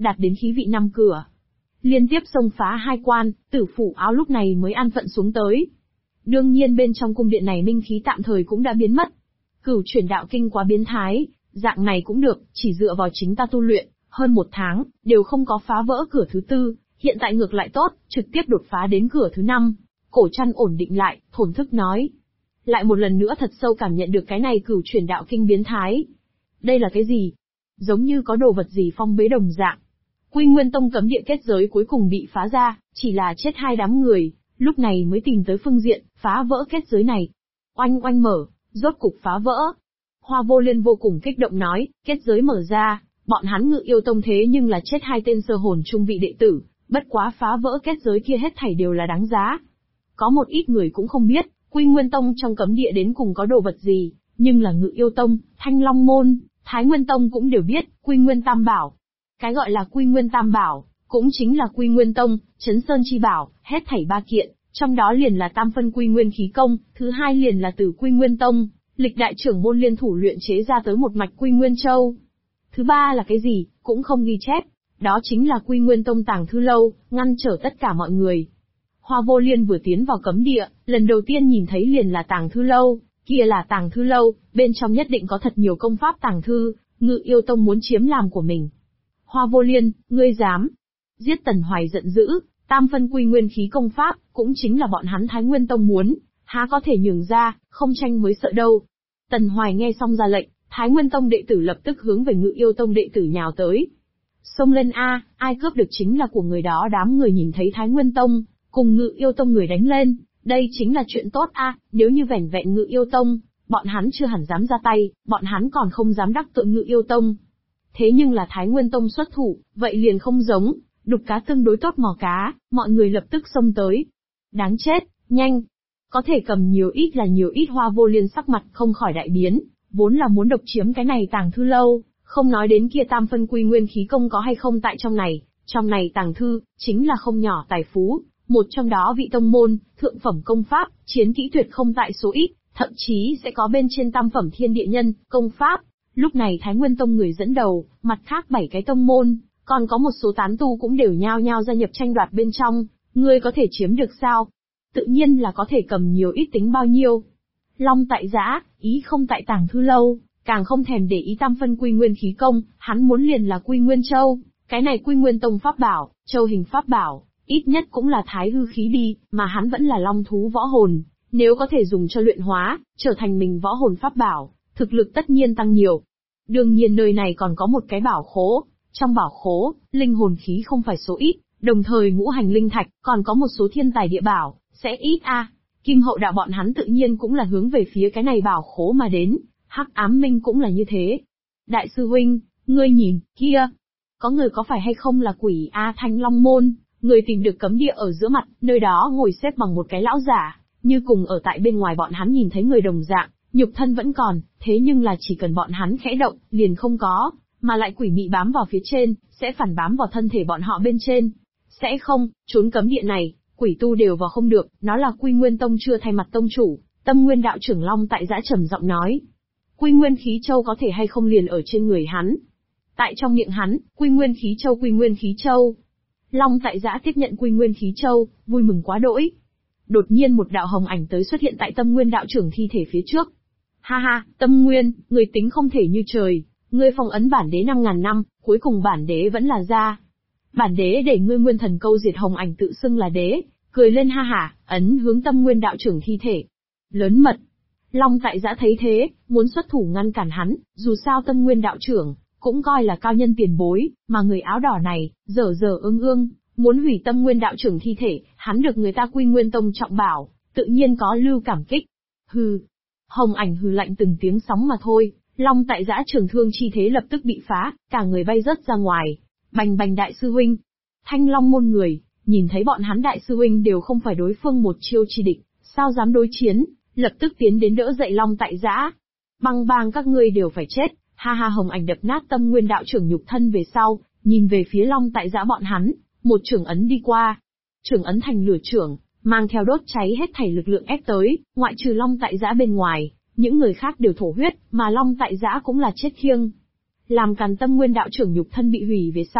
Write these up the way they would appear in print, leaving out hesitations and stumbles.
đạt đến khí vị 5 cửa. Liên tiếp xông phá 2 quan, Tử Phủ Áo lúc này mới an phận xuống tới. Đương nhiên bên trong cung điện này minh khí tạm thời cũng đã biến mất. Cửu Chuyển Đạo Kinh quá biến thái, dạng này cũng được, chỉ dựa vào chính ta tu luyện, hơn 1 tháng, đều không có phá vỡ cửa thứ 4, hiện tại ngược lại tốt, trực tiếp đột phá đến cửa thứ 5. Cổ Trăn ổn định lại, thổn thức nói. Lại một lần nữa thật sâu cảm nhận được cái này Cửu Chuyển Đạo Kinh biến thái. Đây là cái gì? Giống như có đồ vật gì phong bế đồng dạng. Quy Nguyên Tông cấm địa kết giới cuối cùng bị phá ra, chỉ là chết 2 đám người, lúc này mới tìm tới phương diện, phá vỡ kết giới này. Oanh oanh mở, rốt cục phá vỡ. Hoa Vô Liên vô cùng kích động nói, kết giới mở ra, bọn hắn Ngự Yêu Tông thế nhưng là chết 2 tên sơ hồn trung vị đệ tử, bất quá phá vỡ kết giới kia hết thảy đều là đáng giá. Có một ít người cũng không biết, Quy Nguyên Tông trong cấm địa đến cùng có đồ vật gì, nhưng là Ngự Yêu Tông, Thanh Long Môn, Thái Nguyên Tông cũng đều biết, Quy Nguyên Tam Bảo. Cái gọi là Quy Nguyên Tam Bảo, cũng chính là Quy Nguyên Tông, Chấn Sơn Chi Bảo, hết thảy 3 kiện, trong đó liền là Tam Phân Quy Nguyên Khí Công, thứ 2 liền là từ Quy Nguyên Tông, lịch đại trưởng môn liên thủ luyện chế ra tới một mạch Quy Nguyên Châu. Thứ 3 là cái gì, cũng không ghi chép, đó chính là Quy Nguyên Tông Tàng Thư Lâu, ngăn trở tất cả mọi người. Hoa Vô Liên vừa tiến vào cấm địa, lần đầu tiên nhìn thấy liền là Tàng Thư Lâu, kia là Tàng Thư Lâu, bên trong nhất định có thật nhiều công pháp tàng thư, Ngự Yêu Tông muốn chiếm làm của mình. Hoa Vô Liên, ngươi dám giết Tần Hoài giận dữ, Tam Phân Quy Nguyên Khí công pháp, cũng chính là bọn hắn Thái Nguyên Tông muốn, há có thể nhường ra, không tranh mới sợ đâu. Tần Hoài nghe xong ra lệnh, Thái Nguyên Tông đệ tử lập tức hướng về Ngự Yêu Tông đệ tử nhào tới. Xông lên a, ai cướp được chính là của người đó. Đám người nhìn thấy Thái Nguyên Tông cùng Ngự Yêu Tông người đánh lên, đây chính là chuyện tốt a, nếu như vẻn vẹn Ngự Yêu Tông, bọn hắn chưa hẳn dám ra tay, bọn hắn còn không dám đắc tội Ngự Yêu Tông. Thế nhưng là Thái Nguyên Tông xuất thủ, vậy liền không giống, đục cá tương đối tốt mò cá, mọi người lập tức xông tới. Đáng chết, nhanh! Có thể cầm nhiều ít là nhiều ít. Hoa Vô Liên sắc mặt không khỏi đại biến, vốn là muốn độc chiếm cái này Tàng Thư Lâu, không nói đến kia Tam Phân Quy Nguyên Khí công có hay không tại trong này tàng thư, chính là không nhỏ tài phú, một trong đó vị tông môn, thượng phẩm công pháp, chiến kỹ tuyệt không tại số ít, thậm chí sẽ có bên trên tam phẩm thiên địa nhân, công pháp. Lúc này Thái Nguyên Tông người dẫn đầu, mặt khác 7 cái tông môn, còn có một số tán tu cũng đều nhao nhao gia nhập tranh đoạt bên trong, ngươi có thể chiếm được sao? Tự nhiên là có thể cầm nhiều ít tính bao nhiêu. Long tại giã, ý không tại Tàng Thư Lâu, càng không thèm để ý Tam Phân Quy Nguyên Khí công, hắn muốn liền là Quy Nguyên Châu, cái này Quy Nguyên Tông pháp bảo, châu hình pháp bảo, ít nhất cũng là thái hư khí đi, mà hắn vẫn là long thú võ hồn, nếu có thể dùng cho luyện hóa, trở thành mình võ hồn pháp bảo, thực lực tất nhiên tăng nhiều. Đương nhiên nơi này còn có một cái bảo khố, trong bảo khố, linh hồn khí không phải số ít, đồng thời ngũ hành linh thạch, còn có một số thiên tài địa bảo, sẽ ít a. Kim Hậu Đạo bọn hắn tự nhiên cũng là hướng về phía cái này bảo khố mà đến, Hắc Ám Minh cũng là như thế. Đại sư huynh, ngươi nhìn, kia, có người có phải hay không là quỷ a? Thanh Long Môn, người tìm được cấm địa ở giữa mặt, nơi đó ngồi xếp bằng một cái lão giả, như cùng ở tại bên ngoài bọn hắn nhìn thấy người đồng dạng, nhục thân vẫn còn, thế nhưng là chỉ cần bọn hắn khẽ động, liền không có, mà lại quỷ mị bám vào phía trên, sẽ phản bám vào thân thể bọn họ bên trên. Sẽ không, trốn cấm địa này, quỷ tu đều vào không được, nó là Quy Nguyên Tông chưa thay mặt tông chủ, Tâm Nguyên đạo trưởng Long tại giã trầm giọng nói. Quy Nguyên Khí Châu có thể hay không liền ở trên người hắn. Tại trong miệng hắn, Quy Nguyên Khí Châu Quy Nguyên Khí Châu. Long tại giã tiếp nhận Quy Nguyên Khí Châu, vui mừng quá đỗi. Đột nhiên một đạo hồng ảnh tới xuất hiện tại Tâm Nguyên đạo trưởng thi thể phía trước. Ha ha, Tâm Nguyên, người tính không thể như trời, ngươi phong ấn bản đế 5.000 năm, cuối cùng bản đế vẫn là ra. Bản đế để ngươi nguyên thần câu diệt. Hồng ảnh tự xưng là đế, cười lên ha hả, ấn hướng Tâm Nguyên đạo trưởng thi thể. Lớn mật. Long tại giã thấy thế, muốn xuất thủ ngăn cản hắn, dù sao Tâm Nguyên đạo trưởng cũng coi là cao nhân tiền bối, mà người áo đỏ này, dở dở ương ương, muốn hủy Tâm Nguyên đạo trưởng thi thể, hắn được người ta Quy Nguyên Tông trọng bảo, tự nhiên có lưu cảm kích. Hừ. Hồng ảnh hừ lạnh từng tiếng sóng mà thôi, Long tại giã trường thương chi thế lập tức bị phá, cả người bay rớt ra ngoài. Bành bành đại sư huynh. Thanh Long môn người, nhìn thấy bọn hắn đại sư huynh đều không phải đối phương một chiêu chi địch, sao dám đối chiến, lập tức tiến đến đỡ dậy Long tại giã. Băng bang các ngươi đều phải chết, ha ha. Hồng ảnh đập nát Tâm Nguyên đạo trưởng nhục thân về sau, nhìn về phía Long tại giã bọn hắn, một chưởng ấn đi qua. Chưởng ấn thành lửa chưởng, mang theo đốt cháy hết thảy lực lượng ép tới, ngoại trừ Long tại giã bên ngoài, những người khác đều thổ huyết, mà Long tại giã cũng là chết khiêng. Làm càn Tâm Nguyên đạo trưởng nhục thân bị hủy về sau,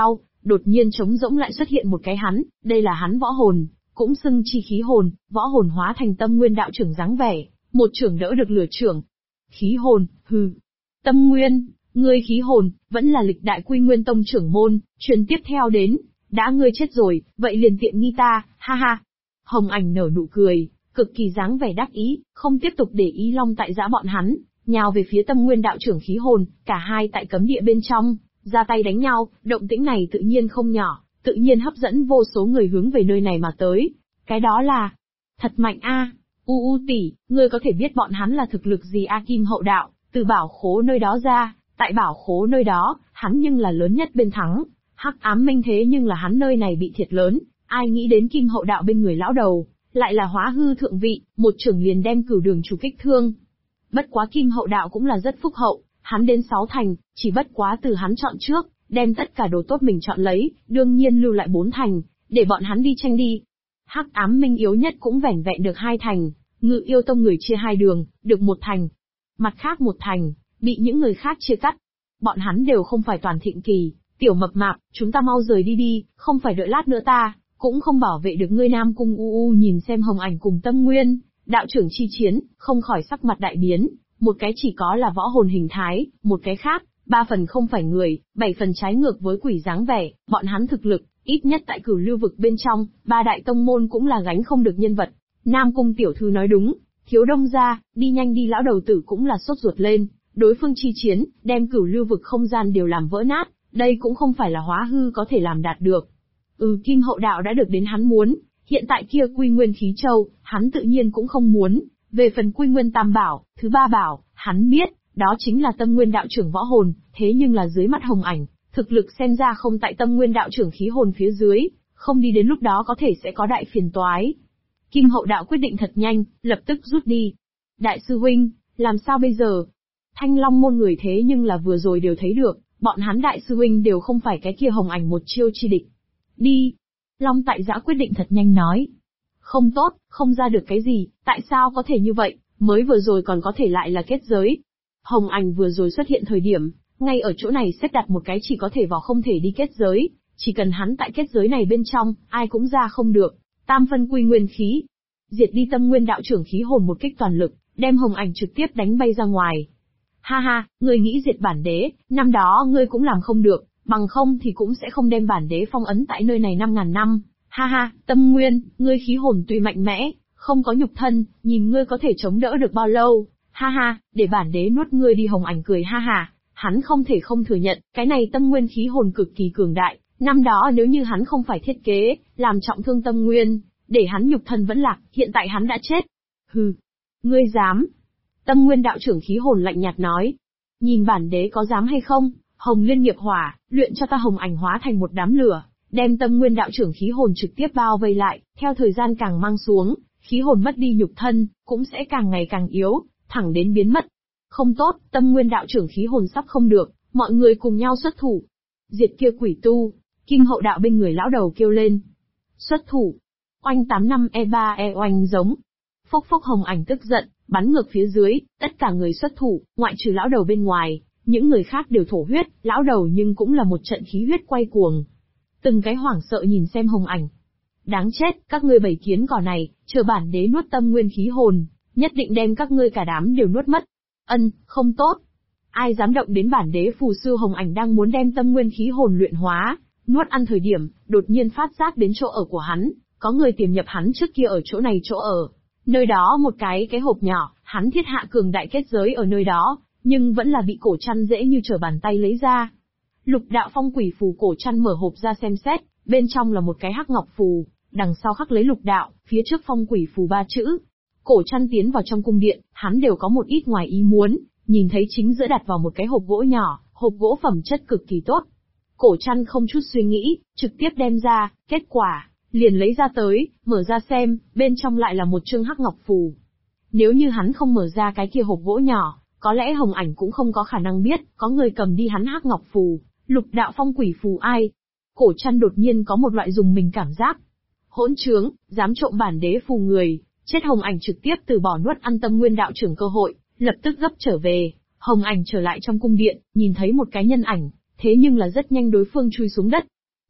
đột nhiên trống rỗng lại xuất hiện một cái hắn, đây là hắn võ hồn, cũng xưng chi khí hồn, võ hồn hóa thành Tâm Nguyên đạo trưởng dáng vẻ, một trưởng đỡ được lửa trưởng. Khí hồn, hừ. Tâm Nguyên, ngươi khí hồn, vẫn là lịch đại Quy Nguyên Tông trưởng môn, truyền tiếp theo đến, đã ngươi chết rồi, vậy liền tiện nghi ta, ha ha. Hồng Ảnh nở nụ cười, cực kỳ dáng vẻ đắc ý, không tiếp tục để ý Long Tại Giã bọn hắn, nhào về phía Tâm Nguyên đạo trưởng khí hồn, cả hai tại cấm địa bên trong, ra tay đánh nhau, động tĩnh này tự nhiên không nhỏ, tự nhiên hấp dẫn vô số người hướng về nơi này mà tới. Cái đó là, thật mạnh a. U tỷ, ngươi có thể biết bọn hắn là thực lực gì a? Kim Hậu Đạo, từ bảo khố nơi đó ra, tại bảo khố nơi đó, hắn nhưng là lớn nhất bên thắng, Hắc Ám Minh thế nhưng là hắn nơi này bị thiệt lớn, ai nghĩ đến Kim Hậu Đạo bên người lão đầu, lại là hóa hư thượng vị, một trưởng liền đem Cửu Đường chủ kích thương. Bất quá Kim Hậu Đạo cũng là rất phúc hậu, hắn đến 6 thành, chỉ bất quá từ hắn chọn trước, đem tất cả đồ tốt mình chọn lấy, đương nhiên lưu lại 4 thành, để bọn hắn đi tranh đi. Hắc Ám Minh yếu nhất cũng vẻn vẹn được 2 thành, Ngự Yêu Tông người chia 2 đường, được 1 thành. Mặt khác 1 thành, bị những người khác chia cắt. Bọn hắn đều không phải toàn thịnh kỳ, tiểu mập mạp, chúng ta mau rời đi đi, không phải đợi lát nữa ta, cũng không bảo vệ được ngươi. Nam Cung nhìn xem Hồng Ảnh cùng Tâm Nguyên, đạo trưởng chi chiến, không khỏi sắc mặt đại biến, một cái chỉ có là võ hồn hình thái, một cái khác, 3 phần không phải người, 7 phần trái ngược với quỷ dáng vẻ, bọn hắn thực lực, ít nhất tại Cửu Lưu vực bên trong, 3 đại tông môn cũng là gánh không được nhân vật. Nam Cung tiểu thư nói đúng, Thiếu Đông gia, đi nhanh đi. Lão đầu tử cũng là sốt ruột lên, đối phương chi chiến, đem Cửu Lưu vực không gian đều làm vỡ nát, đây cũng không phải là hóa hư có thể làm đạt được. Kim Hậu Đạo đã được đến hắn muốn, hiện tại kia Quy Nguyên khí châu, hắn tự nhiên cũng không muốn. Về phần Quy Nguyên Tam Bảo, thứ 3 bảo, hắn biết, đó chính là Tâm Nguyên đạo trưởng võ hồn, thế nhưng là dưới mắt Hồng Ảnh, thực lực xem ra không tại Tâm Nguyên đạo trưởng khí hồn phía dưới, không đi đến lúc đó có thể sẽ có đại phiền toái. Kim Hậu Đạo quyết định thật nhanh, lập tức rút đi. Đại sư huynh, làm sao bây giờ? Thanh Long môn người thế nhưng là vừa rồi đều thấy được, bọn hắn đại sư huynh đều không phải cái kia Hồng Ảnh một chiêu chi địch. Đi. Long Tại Giã quyết định thật nhanh nói. Không tốt, không ra được cái gì, tại sao có thể như vậy, mới vừa rồi còn có thể lại là kết giới. Hồng Ảnh vừa rồi xuất hiện thời điểm, ngay ở chỗ này xếp đặt một cái chỉ có thể vào không thể đi kết giới, chỉ cần hắn tại kết giới này bên trong, ai cũng ra không được. Tam phân quy nguyên khí, diệt đi Tâm Nguyên đạo trưởng khí hồn một kích toàn lực, đem Hồng Ảnh trực tiếp đánh bay ra ngoài. Ha ha, ngươi nghĩ diệt bản đế, năm đó ngươi cũng làm không được, bằng không thì cũng sẽ không đem bản đế phong ấn tại nơi này 5.000 năm. Ha ha, Tâm Nguyên, ngươi khí hồn tuy mạnh mẽ, không có nhục thân, nhìn ngươi có thể chống đỡ được bao lâu. Ha ha, để bản đế nuốt ngươi đi. Hồng Ảnh cười ha ha, hắn không thể không thừa nhận, cái này Tâm Nguyên khí hồn cực kỳ cường đại, năm đó nếu như hắn không phải thiết kế, làm trọng thương Tâm Nguyên, để hắn nhục thân vẫn lạc, hiện tại hắn đã chết. Hừ, ngươi dám? Tâm Nguyên đạo trưởng khí hồn lạnh nhạt nói, nhìn bản đế có dám hay không? Hồng Liên nghiệp hỏa, luyện cho ta. Hồng Ảnh hóa thành một đám lửa, đem Tâm Nguyên đạo trưởng khí hồn trực tiếp bao vây lại, theo thời gian càng mang xuống, khí hồn mất đi nhục thân, cũng sẽ càng ngày càng yếu, thẳng đến biến mất. Không tốt, Tâm Nguyên đạo trưởng khí hồn sắp không được, mọi người cùng nhau xuất thủ. Diệt kia quỷ tu, Kim Hậu Đạo bên người lão đầu kêu lên. Xuất thủ. Oanh 85E3 oanh giống. Phốc phốc. Hồng Ảnh tức giận, bắn ngược phía dưới, tất cả người xuất thủ, ngoại trừ lão đầu bên ngoài, những người khác đều thổ huyết, lão đầu nhưng cũng là một trận khí huyết quay cuồng. Từng cái hoảng sợ nhìn xem Hồng Ảnh. Đáng chết, các ngươi bầy kiến cỏ này, chờ bản đế nuốt Tâm Nguyên khí hồn, nhất định đem các ngươi cả đám đều nuốt mất. Không tốt. Ai dám động đến bản đế phù sư? Hồng Ảnh đang muốn đem Tâm Nguyên khí hồn luyện hóa, nuốt ăn thời điểm, đột nhiên phát giác đến chỗ ở của hắn, có người tiềm nhập hắn trước kia ở chỗ này chỗ ở. Nơi đó một cái hộp nhỏ, hắn thiết hạ cường đại kết giới ở nơi đó, nhưng vẫn là bị Cổ Trăn dễ như trở bàn tay lấy ra. Lục đạo phong quỷ phù. Cổ Trăn mở hộp ra xem xét, bên trong là một cái hắc ngọc phù, đằng sau khắc lấy lục đạo, phía trước phong quỷ phù 3 chữ. Cổ Trăn tiến vào trong cung điện, hắn đều có một ít ngoài ý muốn, nhìn thấy chính giữa đặt vào một cái hộp gỗ nhỏ, hộp gỗ phẩm chất cực kỳ tốt. Cổ Trăn không chút suy nghĩ, trực tiếp đem ra, kết quả, liền lấy ra tới, mở ra xem, bên trong lại là một chương hắc ngọc phù. Nếu như hắn không mở ra cái kia hộp gỗ nhỏ, có lẽ Hồng Ảnh cũng không có khả năng biết, có người cầm đi hắn hắc ngọc phù, lục đạo phong quỷ phù ai. Cổ Trăn đột nhiên có một loại dùng mình cảm giác. Hỗn trướng, dám trộm bản đế phù người, chết. Hồng Ảnh trực tiếp từ bỏ nuốt ăn Tâm Nguyên đạo trưởng cơ hội, lập tức gấp trở về. Hồng Ảnh trở lại trong cung điện, nhìn thấy một cái nhân ảnh, thế nhưng là rất nhanh đối phương chui xuống đất.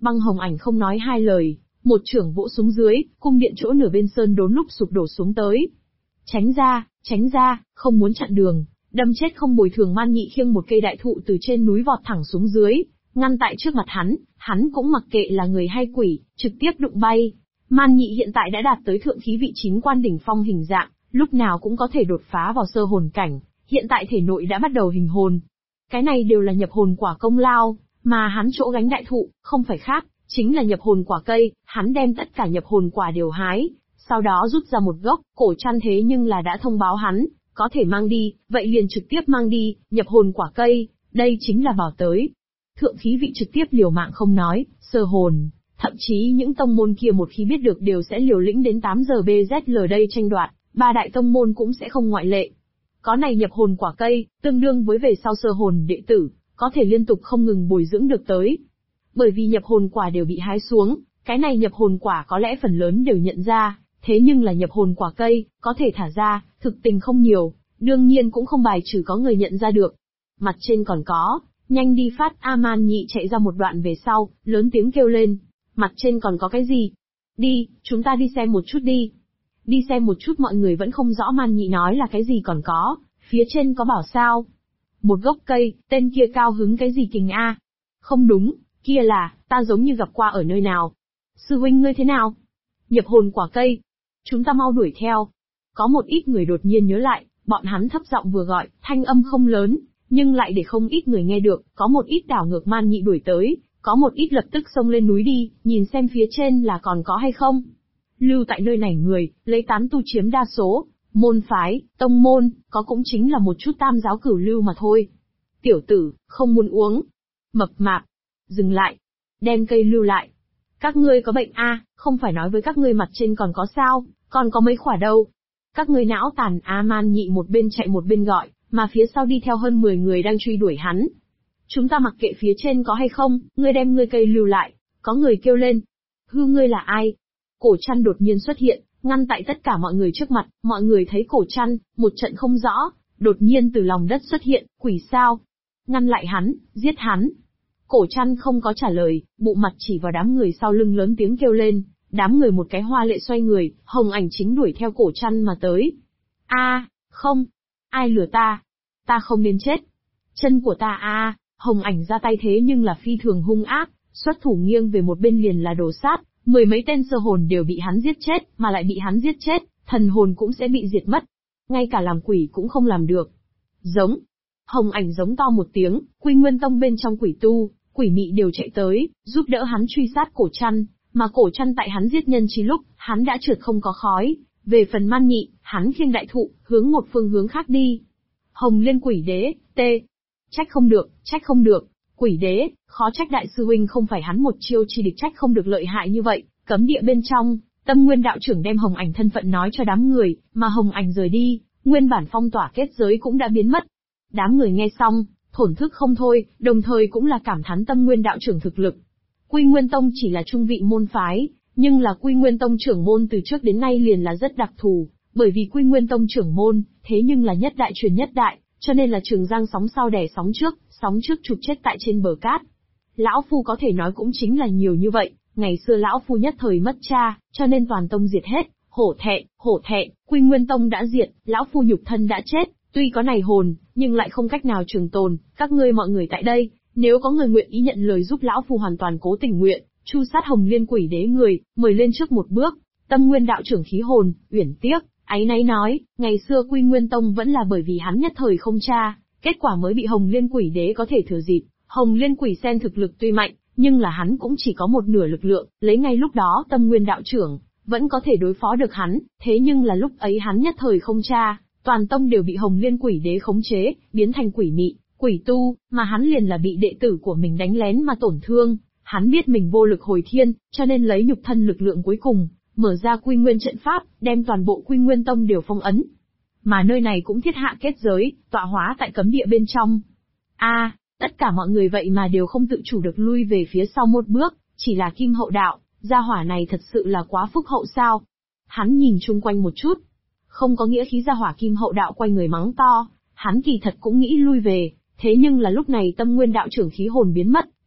Băng Hồng Ảnh không nói hai lời, một chưởng vỗ xuống dưới, cung điện chỗ nửa bên sơn đốn lúc sụp đổ xuống tới. Tránh ra, không muốn chặn đường, đâm chết không bồi thường. Man Nhị khiêng một cây đại thụ từ trên núi vọt thẳng xuống dưới, ngăn tại trước mặt hắn cũng mặc kệ là người hay quỷ, trực tiếp đụng bay. Man Nhị hiện tại đã đạt tới thượng khí vị chính quan đỉnh phong hình dạng, lúc nào cũng có thể đột phá vào sơ hồn cảnh, hiện tại thể nội đã bắt đầu hình hồn. Cái này đều là nhập hồn quả công lao, mà hắn chỗ gánh đại thụ, không phải khác, chính là nhập hồn quả cây, hắn đem tất cả nhập hồn quả đều hái, sau đó rút ra một gốc. Cổ Trăn thế nhưng là đã thông báo hắn, có thể mang đi, vậy liền trực tiếp mang đi, nhập hồn quả cây, đây chính là bảo tới. Thượng khí vị trực tiếp liều mạng không nói, sơ hồn, thậm chí những tông môn kia một khi biết được đều sẽ liều lĩnh đến 8 giờ BZL đây tranh đoạt, ba đại tông môn cũng sẽ không ngoại lệ. Có này nhập hồn quả cây, tương đương với về sau sơ hồn đệ tử, có thể liên tục không ngừng bồi dưỡng được tới. Bởi vì nhập hồn quả đều bị hái xuống, cái này nhập hồn quả có lẽ phần lớn đều nhận ra, thế nhưng là nhập hồn quả cây, có thể thả ra, thực tình không nhiều, đương nhiên cũng không bài trừ có người nhận ra được. Mặt trên còn có, nhanh đi phát. Man Nhị chạy ra một đoạn về sau, lớn tiếng kêu lên. Mặt trên còn có cái gì? Đi, chúng ta đi xem một chút đi. Đi xem một chút. Mọi người vẫn không rõ Man Nhị nói là cái gì còn có, phía trên có bảo sao? Một gốc cây, tên kia cao hứng cái gì kình a? Không đúng, kia là, ta giống như gặp qua ở nơi nào. Sư huynh ngươi thế nào? Nhập hồn quả cây. Chúng ta mau đuổi theo. Có một ít người đột nhiên nhớ lại, bọn hắn thấp giọng vừa gọi, thanh âm không lớn, nhưng lại để không ít người nghe được, có một ít đảo ngược Man Nhị đuổi tới, có một ít lập tức xông lên núi đi, nhìn xem phía trên là còn có hay không. Lưu tại nơi này người, lấy tán tu chiếm đa số, môn phái, tông môn, có cũng chính là một chút tam giáo cửu lưu mà thôi. Tiểu tử, không muốn uống. Mập mạp. Dừng lại. Đem cây lưu lại. Các ngươi có bệnh a? Không phải nói với các ngươi mặt trên còn có sao, còn có mấy khỏa đâu. Các ngươi não tàn. Man Nhị một bên chạy một bên gọi, mà phía sau đi theo hơn 10 người đang truy đuổi hắn. Chúng ta mặc kệ phía trên có hay không, ngươi đem ngươi cây lưu lại. Có người kêu lên. Hư ngươi là ai? Cổ Trăn đột nhiên xuất hiện, ngăn tại tất cả mọi người trước mặt. Mọi người thấy Cổ Trăn, một trận không rõ, đột nhiên từ lòng đất xuất hiện. Quỷ sao? Ngăn lại hắn, giết hắn. Cổ Trăn không có trả lời, bụ mặt chỉ vào đám người sau lưng lớn tiếng kêu lên. Đám người một cái hoa lệ xoay người, Hồng Ảnh chính đuổi theo Cổ Trăn mà tới. Không, ai lừa ta? Ta không nên chết. Chân của ta. Hồng Ảnh ra tay thế nhưng là phi thường hung ác, xuất thủ nghiêng về một bên liền là đồ sát, 10 mấy tên sơ hồn đều bị hắn giết chết, mà lại bị hắn giết chết, thần hồn cũng sẽ bị diệt mất. Ngay cả làm quỷ cũng không làm được. Giống. Hồng Ảnh giống to một tiếng, Quy Nguyên Tông bên trong quỷ tu, quỷ mị đều chạy tới, giúp đỡ hắn truy sát Cổ Trăn, mà Cổ Trăn tại hắn giết nhân chi lúc, hắn đã trượt không có khói. Về phần Man Nhị, hắn khiêng đại thụ, hướng một phương hướng khác đi. Hồng Liên Quỷ Đế, Trách không được, Quỷ Đế, khó trách đại sư huynh không phải hắn một chiêu chi địch, trách không được lợi hại như vậy. Cấm địa bên trong, Tâm Nguyên đạo trưởng đem Hồng Ảnh thân phận nói cho đám người, mà Hồng Ảnh rời đi, nguyên bản phong tỏa kết giới cũng đã biến mất. Đám người nghe xong, thổn thức không thôi, đồng thời cũng là cảm thán Tâm Nguyên đạo trưởng thực lực. Quy Nguyên Tông chỉ là trung vị môn phái, nhưng là Quy Nguyên Tông trưởng môn từ trước đến nay liền là rất đặc thù, bởi vì Quy Nguyên Tông trưởng môn, thế nhưng là nhất đại truyền nhất đại, cho nên là Trường Giang sóng sau đẻ sóng trước chụp chết tại trên bờ cát. Lão Phu có thể nói cũng chính là nhiều như vậy, ngày xưa Lão Phu nhất thời mất cha, cho nên toàn tông diệt hết, hổ thẹn, Quy Nguyên Tông đã diệt, Lão Phu nhục thân đã chết, tuy có này hồn, nhưng lại không cách nào trường tồn, các ngươi mọi người tại đây, nếu có người nguyện ý nhận lời giúp Lão Phu hoàn toàn cố tình nguyện, chu sát Hồng Liên Quỷ Đế người, mời lên trước một bước. Tâm Nguyên đạo trưởng khí hồn, uyển tiếc, áy náy nói, ngày xưa Quy Nguyên Tông vẫn là bởi vì hắn nhất thời không cha, kết quả mới bị Hồng Liên Quỷ Đế có thể thừa dịp. Hồng Liên Quỷ Sen thực lực tuy mạnh, nhưng là hắn cũng chỉ có một nửa lực lượng, lấy ngay lúc đó Tâm Nguyên đạo trưởng vẫn có thể đối phó được hắn, thế nhưng là lúc ấy hắn nhất thời không cha, toàn tông đều bị Hồng Liên Quỷ Đế khống chế, biến thành quỷ mị, quỷ tu, mà hắn liền là bị đệ tử của mình đánh lén mà tổn thương. Hắn biết mình vô lực hồi thiên, cho nên lấy nhục thân lực lượng cuối cùng, mở ra Quy Nguyên trận pháp, đem toàn bộ Quy Nguyên Tông đều phong ấn. Mà nơi này cũng thiết hạ kết giới, tọa hóa tại cấm địa bên trong. Tất cả mọi người vậy mà đều không tự chủ được lui về phía sau một bước, chỉ là Kim Hậu đạo, gia hỏa này thật sự là quá phúc hậu sao? Hắn nhìn chung quanh một chút, không có nghĩa khí gia hỏa Kim Hậu đạo quay người mắng to, hắn kỳ thật cũng nghĩ lui về, thế nhưng là lúc này Tâm Nguyên đạo trưởng khí hồn biến mất,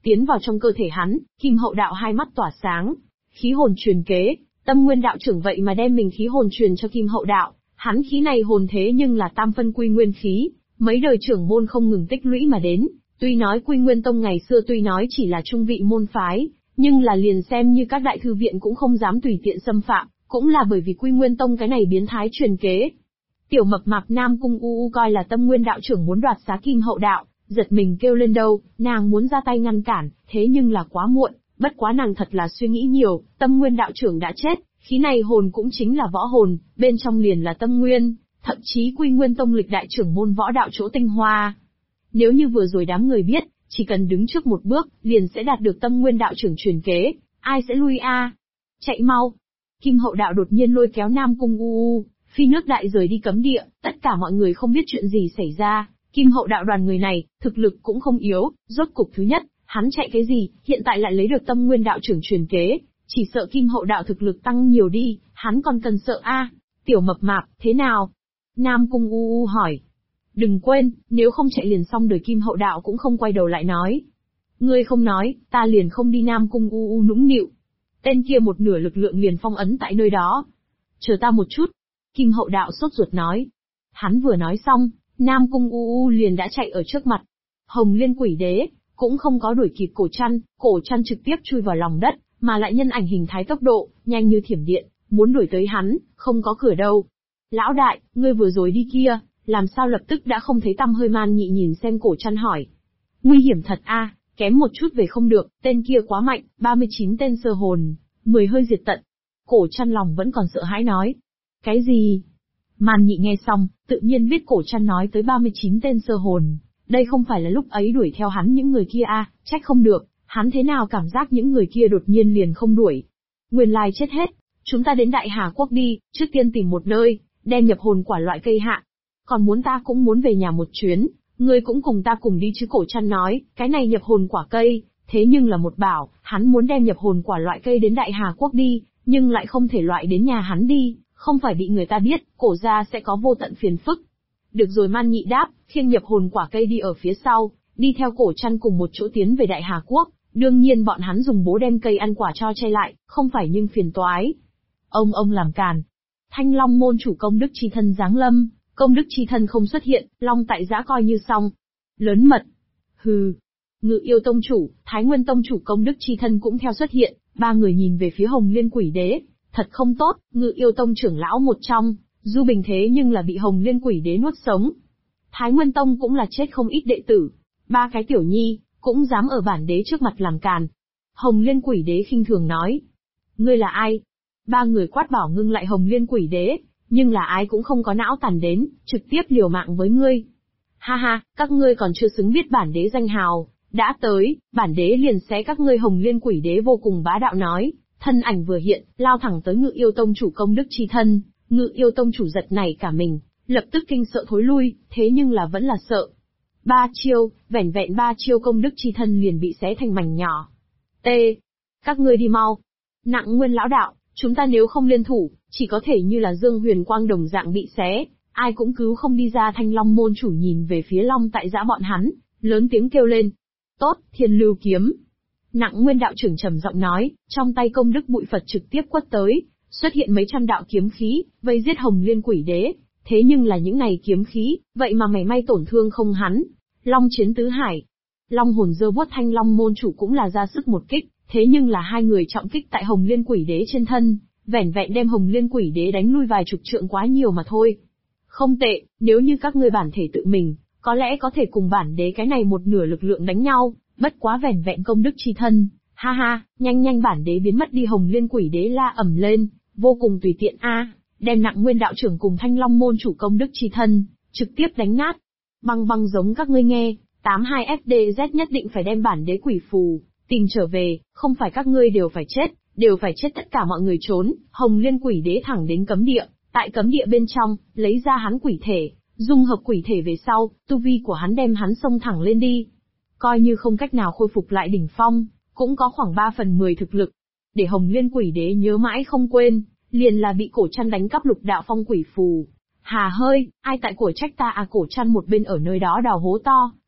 tiến vào trong cơ thể hắn, Kim Hậu Đạo hai mắt tỏa sáng. Khí hồn truyền kế, Tâm Nguyên đạo trưởng vậy mà đem mình khí hồn truyền cho Kim Hậu Đạo, hắn khí này hồn thế nhưng là tam phân quy nguyên khí, mấy đời trưởng môn không ngừng tích lũy mà đến, tuy nói Quy Nguyên Tông ngày xưa tuy nói chỉ là trung vị môn phái, nhưng là liền xem như các đại thư viện cũng không dám tùy tiện xâm phạm, cũng là bởi vì Quy Nguyên Tông cái này biến thái truyền kế. Tiểu Mập Mạp Nam Cung U coi là Tâm Nguyên đạo trưởng muốn đoạt xá Kim Hậu Đạo, giật mình kêu lên đâu, nàng muốn ra tay ngăn cản, thế nhưng là quá muộn, bất quá nàng thật là suy nghĩ nhiều, Tâm Nguyên đạo trưởng đã chết, khí này hồn cũng chính là võ hồn, bên trong liền là Tâm Nguyên, thậm chí Quy Nguyên Tông lịch đại trưởng môn võ đạo chỗ tinh hoa. Nếu như vừa rồi đám người biết, chỉ cần đứng trước một bước, liền sẽ đạt được Tâm Nguyên đạo trưởng truyền kế, ai sẽ lui a? Chạy mau! Kim Hậu Đạo đột nhiên lôi kéo Nam Cung U, phi nước đại rời đi cấm địa, tất cả mọi người không biết chuyện gì xảy ra. Kim Hậu Đạo đoàn người này, thực lực cũng không yếu, rốt cục thứ nhất, hắn chạy cái gì, hiện tại lại lấy được Tâm Nguyên đạo trưởng truyền kế, chỉ sợ Kim Hậu Đạo thực lực tăng nhiều đi, hắn còn cần sợ a? Tiểu Mập Mạp, thế nào? Nam Cung U hỏi. Đừng quên, nếu không chạy liền xong đời. Kim Hậu Đạo cũng không quay đầu lại nói. Ngươi không nói, ta liền không đi. Nam Cung U nũng nịu. Tên kia một nửa lực lượng liền phong ấn tại nơi đó. Chờ ta một chút. Kim Hậu Đạo sốt ruột nói. Hắn vừa nói xong, Nam Cung U liền đã chạy ở trước mặt. Hồng Liên Quỷ Đế cũng không có đuổi kịp cổ chăn trực tiếp chui vào lòng đất, mà lại nhân ảnh hình thái tốc độ nhanh như thiểm điện, muốn đuổi tới hắn, không có cửa đâu. Lão đại, ngươi vừa rồi đi kia, làm sao lập tức đã không thấy tăm hơi? Man Nhị nhìn xem cổ chăn hỏi. Nguy hiểm thật a, kém một chút về không được, tên kia quá mạnh, 39 tên sơ hồn, 10 hơi diệt tận. Cổ chăn lòng vẫn còn sợ hãi nói. Cái gì? Man Nhị nghe xong, tự nhiên biết cổ chăn nói tới 39 tên sơ hồn, đây không phải là lúc ấy đuổi theo hắn những người kia a, trách không được, hắn thế nào cảm giác những người kia đột nhiên liền không đuổi. Nguyên lai chết hết, chúng ta đến Đại Hà Quốc đi, trước tiên tìm một nơi, đem nhập hồn quả loại cây hạ. Còn ta cũng muốn về nhà một chuyến, ngươi cũng cùng ta cùng đi chứ? Cổ chăn nói, cái này nhập hồn quả cây, thế nhưng là một bảo, hắn muốn đem nhập hồn quả loại cây đến Đại Hà Quốc đi, nhưng lại không thể loại đến nhà hắn đi, không phải bị người ta biết, cổ gia sẽ có vô tận phiền phức. Được rồi. Man Nhị đáp, khiêng nhập hồn quả cây đi ở phía sau, đi theo cổ chăn cùng một chỗ tiến về Đại Hà Quốc, đương nhiên bọn hắn dùng bố đem cây ăn quả cho che lại, không phải nhưng phiền toái. Ông làm càn. Thanh Long môn chủ Công Đức Chi Thân giáng lâm, Công Đức Chi Thân không xuất hiện, Long tại giã coi như xong. Lớn mật. Hừ. Ngự Yêu Tông chủ, Thái Nguyên Tông chủ Công Đức Chi Thân cũng theo xuất hiện, ba người nhìn về phía Hồng Liên Quỷ Đế, thật không tốt, Ngự Yêu Tông trưởng lão một trong, Du Bình thế nhưng là bị Hồng Liên Quỷ Đế nuốt sống. Thái Nguyên Tông cũng là chết không ít đệ tử, ba cái tiểu nhi, cũng dám ở bản đế trước mặt làm càn. Hồng Liên Quỷ Đế khinh thường nói. Ngươi là ai? Ba người quát bảo ngưng lại Hồng Liên Quỷ Đế, nhưng là ai cũng không có não tàn đến, trực tiếp liều mạng với ngươi. Ha ha, các ngươi còn chưa xứng biết bản đế danh hào, đã tới, bản đế liền xé các ngươi. Hồng Liên Quỷ Đế vô cùng bá đạo nói, thân ảnh vừa hiện, lao thẳng tới Ngự Yêu Tông chủ Công Đức Chi Thân. Ngự Yêu Tông chủ giật nảy cả mình, lập tức kinh sợ thối lui, thế nhưng là vẫn là sợ. Ba chiêu, vẻn vẹn ba chiêu Công Đức Chi Thân liền bị xé thành mảnh nhỏ. T. Các ngươi đi mau. Nặng Nguyên lão đạo, chúng ta nếu không liên thủ, chỉ có thể như là Dương Huyền Quang đồng dạng bị xé, ai cũng cứu không đi ra. Thanh Long môn chủ nhìn về phía Long tại giã bọn hắn, lớn tiếng kêu lên. Tốt, Thiên Lưu kiếm. Nặng Nguyên đạo trưởng trầm giọng nói, trong tay Công Đức bụi Phật trực tiếp quất tới, xuất hiện mấy trăm đạo kiếm khí, vây giết Hồng Liên Quỷ Đế. Thế nhưng là những này kiếm khí, vậy mà mảy may tổn thương không hắn. Long chiến tứ hải. Long hồn dơ vuốt. Thanh Long môn chủ cũng là ra sức một kích, thế nhưng là hai người trọng kích tại Hồng Liên Quỷ Đế trên thân, vẻn vẹn đem Hồng Liên Quỷ Đế đánh lui vài chục trượng quá nhiều mà thôi. Không tệ, nếu như các ngươi bản thể tự mình, có lẽ có thể cùng bản đế cái này một nửa lực lượng đánh nhau, bất quá vẻn vẹn Công Đức Chi Thân. Ha ha, nhanh bản đế biến mất đi. Hồng Liên Quỷ Đế la ầm lên, vô cùng tùy tiện a, đem Nặng Nguyên đạo trưởng cùng Thanh Long môn chủ Công Đức Chi Thân trực tiếp đánh nát. Băng giống các ngươi nghe, 82 FDZ nhất định phải đem bản đế quỷ phù tìm trở về, không phải các ngươi đều phải chết tất cả mọi người trốn. Hồng Liên Quỷ Đế thẳng đến cấm địa, tại cấm địa bên trong, lấy ra hắn quỷ thể, dung hợp quỷ thể về sau, tu vi của hắn đem hắn xông thẳng lên đi. Coi như không cách nào khôi phục lại đỉnh phong, cũng có khoảng 3/10 thực lực. Để Hồng Liên Quỷ Đế nhớ mãi không quên, liền là bị cổ chăn đánh cắp lục đạo phong quỷ phù. Hà hơi, ai tại của trách ta à? Cổ chăn một bên ở nơi đó đào hố to,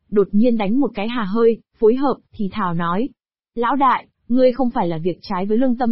đột nhiên đánh một cái hà hơi, phối hợp, thì thào nói. Lão đại, ngươi không phải là việc trái với lương tâm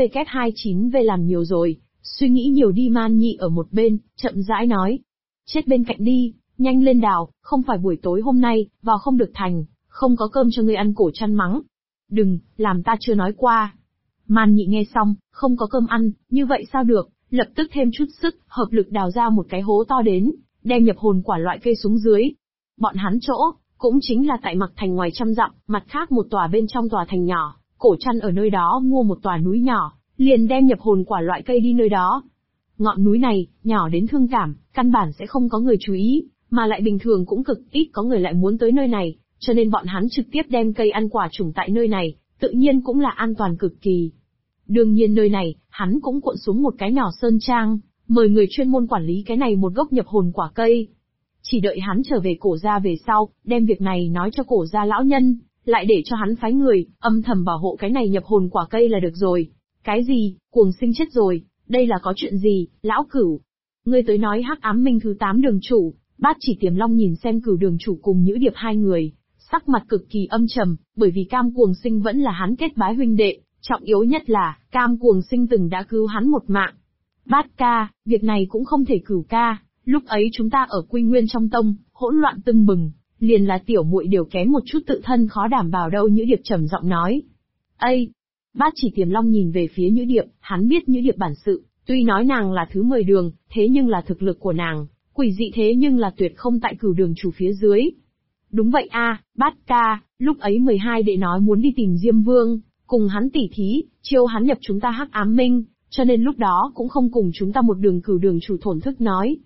8W29V làm nhiều rồi, suy nghĩ nhiều đi. Man Nhị ở một bên, chậm rãi nói. Chết bên cạnh đi, nhanh lên đào, không phải buổi tối hôm nay, vào không được thành, không có cơm cho ngươi ăn. Cổ Trăn mắng. Đừng, làm ta chưa nói qua. Man Nhị nghe xong, không có cơm ăn, như vậy sao được, lập tức thêm chút sức, hợp lực đào ra một cái hố to đến, đem nhập hồn quả loại cây xuống dưới. Bọn hắn chỗ, cũng chính là tại Mặc Thành ngoài trăm dặm, mặt khác một tòa bên trong tòa thành nhỏ, Cổ Trăn ở nơi đó mua một tòa núi nhỏ, liền đem nhập hồn quả loại cây đi nơi đó. Ngọn núi này, nhỏ đến thương cảm, căn bản sẽ không có người chú ý, mà lại bình thường cũng cực ít có người lại muốn tới nơi này, cho nên bọn hắn trực tiếp đem cây ăn quả trùng tại nơi này, tự nhiên cũng là an toàn cực kỳ. Đương nhiên nơi này, hắn cũng cuộn xuống một cái nhỏ sơn trang, mời người chuyên môn quản lý cái này một gốc nhập hồn quả cây. Chỉ đợi hắn trở về Cổ gia về sau, đem việc này nói cho Cổ gia lão nhân, lại để cho hắn phái người, âm thầm bảo hộ cái này nhập hồn quả cây là được rồi. Cái gì, Cuồng Sinh chết rồi, đây là có chuyện gì, lão Cửu? Ngươi tới nói Hắc Ám Minh thứ 8 đường chủ. Bát Chỉ Tiềm Long nhìn xem Cửu đường chủ cùng Nhữ Điệp hai người, sắc mặt cực kỳ âm trầm, bởi vì Cam Cuồng Sinh vẫn là hắn kết bái huynh đệ, trọng yếu nhất là, Cam Cuồng Sinh từng đã cứu hắn một mạng. Bát ca, việc này cũng không thể. Cửu ca, lúc ấy chúng ta ở Quy Nguyên trong tông, hỗn loạn tưng bừng, liền là tiểu muội đều kém một chút tự thân khó đảm bảo đâu. Nhữ Điệp trầm giọng nói. Ây! Bát Chỉ Tiềm Long nhìn về phía Nhữ Điệp, hắn biết Nhữ Điệp bản sự, tuy nói nàng là thứ 10 đường, thế nhưng là thực lực của nàng, quỷ dị thế nhưng là tuyệt không tại Cửu đường chủ phía dưới. Đúng vậy a, Bát ca, lúc ấy 12 đệ nói muốn đi tìm Diêm Vương, cùng hắn tỉ thí, chiêu hắn nhập chúng ta Hắc Ám Minh, cho nên lúc đó cũng không cùng chúng ta một đường. Cửu đường chủ thổn thức nói.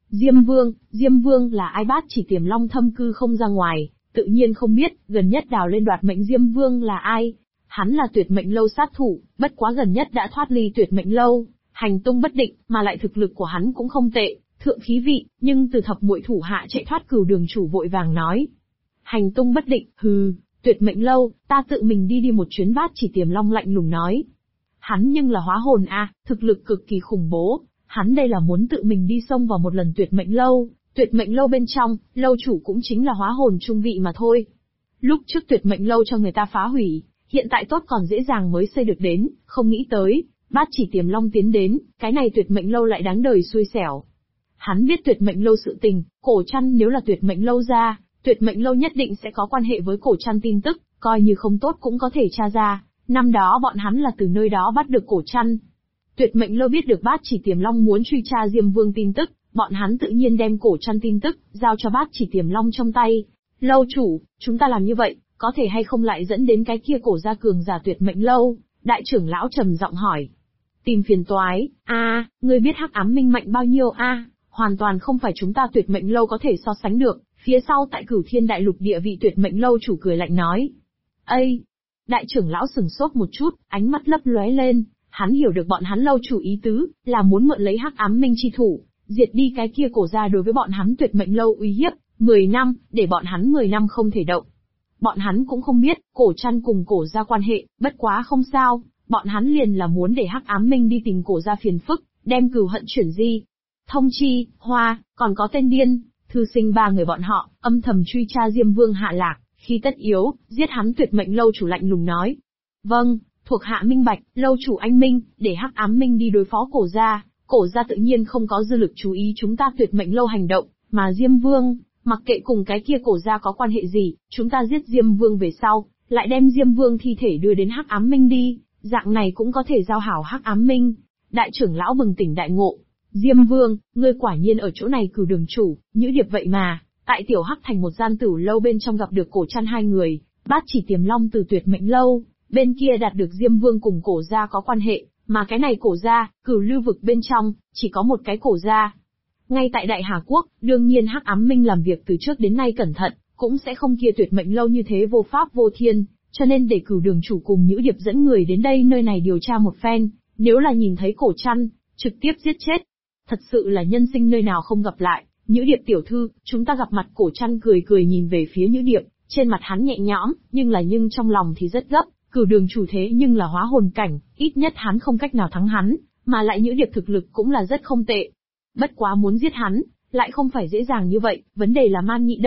Diêm Vương là ai? Bát Chỉ Tiềm Long thâm cư không ra ngoài, tự nhiên không biết, gần nhất đào lên đoạt mệnh Diêm Vương là ai. Hắn là Tuyệt Mệnh Lâu sát thủ, bất quá gần nhất đã thoát ly Tuyệt Mệnh Lâu, hành tung bất định, mà lại thực lực của hắn cũng không tệ, thượng khí vị, nhưng từ thập muội thủ hạ chạy thoát. Cửu đường chủ vội vàng nói. Hành tung bất định, hừ, Tuyệt Mệnh Lâu, ta tự mình đi một chuyến. Bát Chỉ Tiềm Long lạnh lùng nói. Hắn nhưng là hóa hồn a, thực lực cực kỳ khủng bố, hắn đây là muốn tự mình đi xông vào một lần Tuyệt Mệnh Lâu. Tuyệt Mệnh Lâu bên trong, lâu chủ cũng chính là hóa hồn trung vị mà thôi. Lúc trước Tuyệt Mệnh Lâu cho người ta phá hủy, hiện tại tốt còn dễ dàng mới xây được đến, không nghĩ tới, Bát Chỉ Tiềm Long tiến đến, cái này Tuyệt Mệnh Lâu lại đáng đời xui xẻo. Hắn biết Tuyệt Mệnh Lâu sự tình, Cổ Trăn nếu là Tuyệt Mệnh Lâu ra, Tuyệt Mệnh Lâu nhất định sẽ có quan hệ với Cổ Trăn tin tức, coi như không tốt cũng có thể tra ra, năm đó bọn hắn là từ nơi đó bắt được Cổ Trăn. Tuyệt Mệnh Lâu biết được Bát Chỉ Tiềm Long muốn truy tra Diêm Vương tin tức, bọn hắn tự nhiên đem Cổ Trăn tin tức, giao cho Bát Chỉ Tiềm Long trong tay. Lâu chủ, chúng ta làm như vậy, có thể hay không lại dẫn đến cái kia Cổ gia cường giả Tuyệt Mệnh Lâu? Đại trưởng lão trầm giọng hỏi. Tìm phiền toái, ngươi biết Hắc Ám Minh mạnh bao nhiêu hoàn toàn không phải chúng ta Tuyệt Mệnh Lâu có thể so sánh được. Phía sau tại Cửu Thiên Đại Lục địa vị Tuyệt Mệnh Lâu chủ cười lạnh nói. Ây! Đại trưởng lão sừng sốt một chút, ánh mắt lấp lóe lên, hắn hiểu được bọn hắn lâu chủ ý tứ, là muốn mượn lấy Hắc Ám Minh chi thủ, diệt đi cái kia Cổ gia đối với bọn hắn Tuyệt Mệnh Lâu uy hiếp, 10 năm, để bọn hắn 10 năm không thể động. Bọn hắn cũng không biết, Cổ Trăn cùng Cổ gia quan hệ, bất quá không sao, bọn hắn liền là muốn để Hắc Ám Minh đi tìm Cổ gia phiền phức, đem cừu hận chuyển di. Thông Chi, Hoa, còn có tên điên, thư sinh ba người bọn họ, âm thầm truy tra Diêm Vương hạ lạc, khi tất yếu, giết hắn. Tuyệt Mệnh Lâu chủ lạnh lùng nói. Vâng, thuộc hạ minh bạch, lâu chủ anh minh, để Hắc Ám Minh đi đối phó Cổ gia tự nhiên không có dư lực chú ý chúng ta Tuyệt Mệnh Lâu hành động, mà Diêm Vương, mặc kệ cùng cái kia Cổ gia có quan hệ gì, chúng ta giết Diêm Vương về sau, lại đem Diêm Vương thi thể đưa đến Hắc Ám Minh đi, dạng này cũng có thể giao hảo Hắc Ám Minh. Đại trưởng lão bừng tỉnh đại ngộ. Diêm Vương, ngươi quả nhiên ở chỗ này. Cửu đường chủ, Nhữ Điệp vậy mà, tại Tiểu Hắc Thành một gian tử lâu bên trong gặp được Cổ Trăn hai người, Bát Chỉ Tiềm Long từ Tuyệt Mệnh Lâu, bên kia đạt được Diêm Vương cùng Cổ gia có quan hệ, mà cái này Cổ gia, Cửu Lưu vực bên trong, chỉ có một cái Cổ gia. Ngay tại Đại Hà Quốc, đương nhiên Hắc Ám Minh làm việc từ trước đến nay cẩn thận, cũng sẽ không kia Tuyệt Mệnh Lâu như thế vô pháp vô thiên, cho nên để Cửu đường chủ cùng Nhữ Điệp dẫn người đến đây nơi này điều tra một phen, nếu là nhìn thấy Cổ Trăn, trực tiếp giết chết. Thật sự là nhân sinh nơi nào không gặp lại. Nhữ Điệp tiểu thư, chúng ta gặp mặt. Cổ Trăn cười cười nhìn về phía Nhữ Điệp, trên mặt hắn nhẹ nhõm, nhưng trong lòng thì rất gấp. Cửu đường chủ thế nhưng là hóa hồn cảnh, ít nhất hắn không cách nào thắng hắn, mà lại Nhữ Điệp thực lực cũng là rất không tệ. Bất quá muốn giết hắn, lại không phải dễ dàng như vậy, vấn đề là Man Nhị đâu,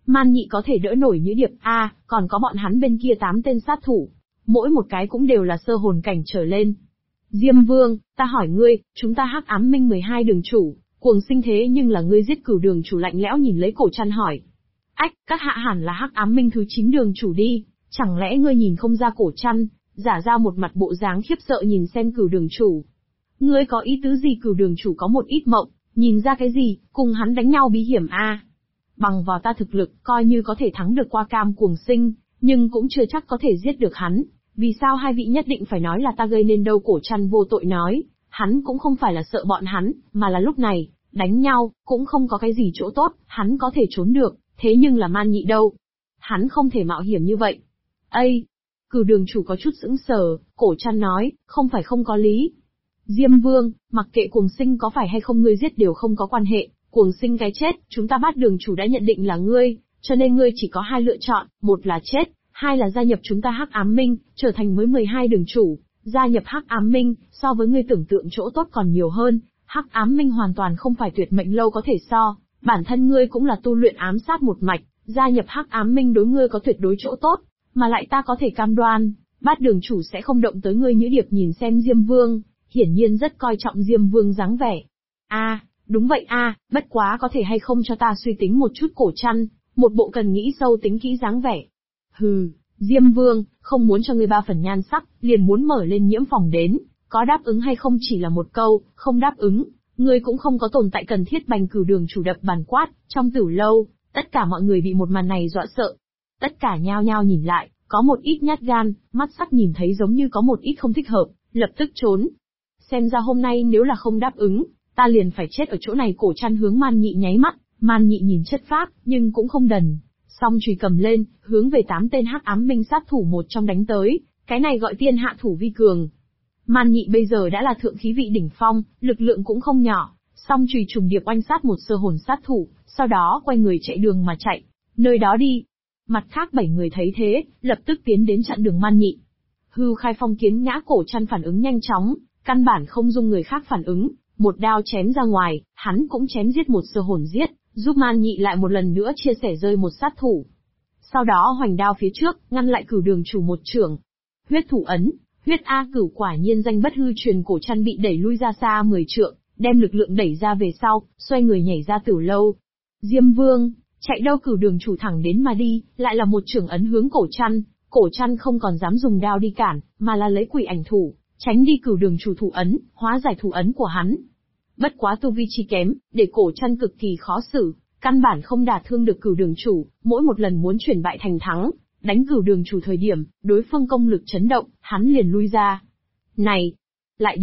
Man Nhị có thể đỡ nổi Nhữ Điệp còn có bọn hắn bên kia 8 tên sát thủ. Mỗi một cái cũng đều là sơ hồn cảnh trở lên. Diêm Vương, ta hỏi ngươi, chúng ta Hắc Ám Minh 12 đường chủ, cuồng sinh thế nhưng là ngươi giết Cửu đường chủ lạnh lẽo nhìn lấy Cổ Trăn hỏi. Ách, các hạ hẳn là Hắc Ám Minh thứ 9 đường chủ đi, chẳng lẽ ngươi nhìn không ra Cổ Trăn, giả ra một mặt bộ dáng khiếp sợ nhìn xem Cửu đường chủ. Ngươi có ý tứ gì? Cửu đường chủ có một ít mộng, nhìn ra cái gì, cùng hắn đánh nhau bí hiểm Bằng vào ta thực lực, coi như có thể thắng được qua Cam cuồng sinh, nhưng cũng chưa chắc có thể giết được hắn. Vì sao hai vị nhất định phải nói là ta gây nên đâu? Cổ Trăn vô tội nói, hắn cũng không phải là sợ bọn hắn, mà là lúc này, đánh nhau, cũng không có cái gì chỗ tốt, hắn có thể trốn được, thế nhưng là Man Nhị đâu? Hắn không thể mạo hiểm như vậy. Cửu đường chủ có chút sững sờ, Cổ Trăn nói, không phải không có lý. Diêm Vương, mặc kệ cuồng sinh có phải hay không ngươi giết đều không có quan hệ, cuồng sinh cái chết, chúng ta Bát đường chủ đã nhận định là ngươi, cho nên ngươi chỉ có hai lựa chọn, một là chết, hai là gia nhập chúng ta Hắc Ám Minh, trở thành mới 12 đường chủ. Gia nhập Hắc Ám Minh, so với ngươi tưởng tượng chỗ tốt còn nhiều hơn, Hắc Ám Minh hoàn toàn không phải tuyệt mệnh lâu có thể so, bản thân ngươi cũng là tu luyện ám sát một mạch, gia nhập Hắc Ám Minh đối ngươi có tuyệt đối chỗ tốt, mà lại ta có thể cam đoan, Bát đường chủ sẽ không động tới ngươi. Nhữ Điệp nhìn xem Diêm Vương, hiển nhiên rất coi trọng Diêm Vương dáng vẻ. Đúng vậy bất quá có thể hay không cho ta suy tính một chút? Cổ Trăn, một bộ cần nghĩ sâu tính kỹ dáng vẻ. Hừ, Diêm Vương, không muốn cho ngươi 3 phần nhan sắc, liền muốn mở lên nhiễm phòng đến, có đáp ứng hay không chỉ là một câu, không đáp ứng, ngươi cũng không có tồn tại cần thiết. Bành Cửu đường chủ đập bàn quát, trong Tử lâu, tất cả mọi người bị một màn này dọa sợ. Tất cả nhao nhao nhìn lại, có một ít nhát gan, mắt sắc nhìn thấy giống như có một ít không thích hợp, lập tức trốn. Xem ra hôm nay nếu là không đáp ứng, ta liền phải chết ở chỗ này. Cổ Trăn hướng Man Nhị nháy mắt, Man Nhị nhìn chất phác, nhưng cũng không đần. Song chùy cầm lên, hướng về 8 tên Hắc Ám Minh sát thủ một trong đánh tới, cái này gọi tiên hạ thủ vi cường. Man Nhị bây giờ đã là thượng khí vị đỉnh phong, lực lượng cũng không nhỏ, song chùy trùng điệp oanh sát một sơ hồn sát thủ, sau đó quay người chạy đường mà chạy, nơi đó đi. Mặt khác 7 người thấy thế, lập tức tiến đến chặn đường Man Nhị. Hưu Khai Phong Kiến Ngã Cổ Trăn phản ứng nhanh chóng, căn bản không dung người khác phản ứng, một đao chém ra ngoài, hắn cũng chém giết một sơ hồn giết, giúp Man Nhị lại một lần nữa chia sẻ rơi một sát thủ. Sau đó hoành đao phía trước, ngăn lại Cửu đường chủ một chưởng. Huyết thủ ấn, huyết A Cửu quả nhiên danh bất hư truyền. Cổ Trăn bị đẩy lui ra xa 10 trượng, đem lực lượng đẩy ra về sau, xoay người nhảy ra Tử lâu. Diêm Vương, chạy đâu? Cửu đường chủ thẳng đến mà đi, lại là một chưởng ấn hướng Cổ Trăn. Cổ Trăn không còn dám dùng đao đi cản, mà là lấy quỷ ảnh thủ, tránh đi Cửu đường chủ thủ ấn, hóa giải thủ ấn của hắn. Bất quá tu vi chi kém, để Cổ Trăn cực kỳ khó xử, căn bản không đả thương được Cửu đường chủ, mỗi một lần muốn chuyển bại thành thắng, đánh Cửu đường chủ thời điểm, đối phương công lực chấn động, hắn liền lui ra. Này, lại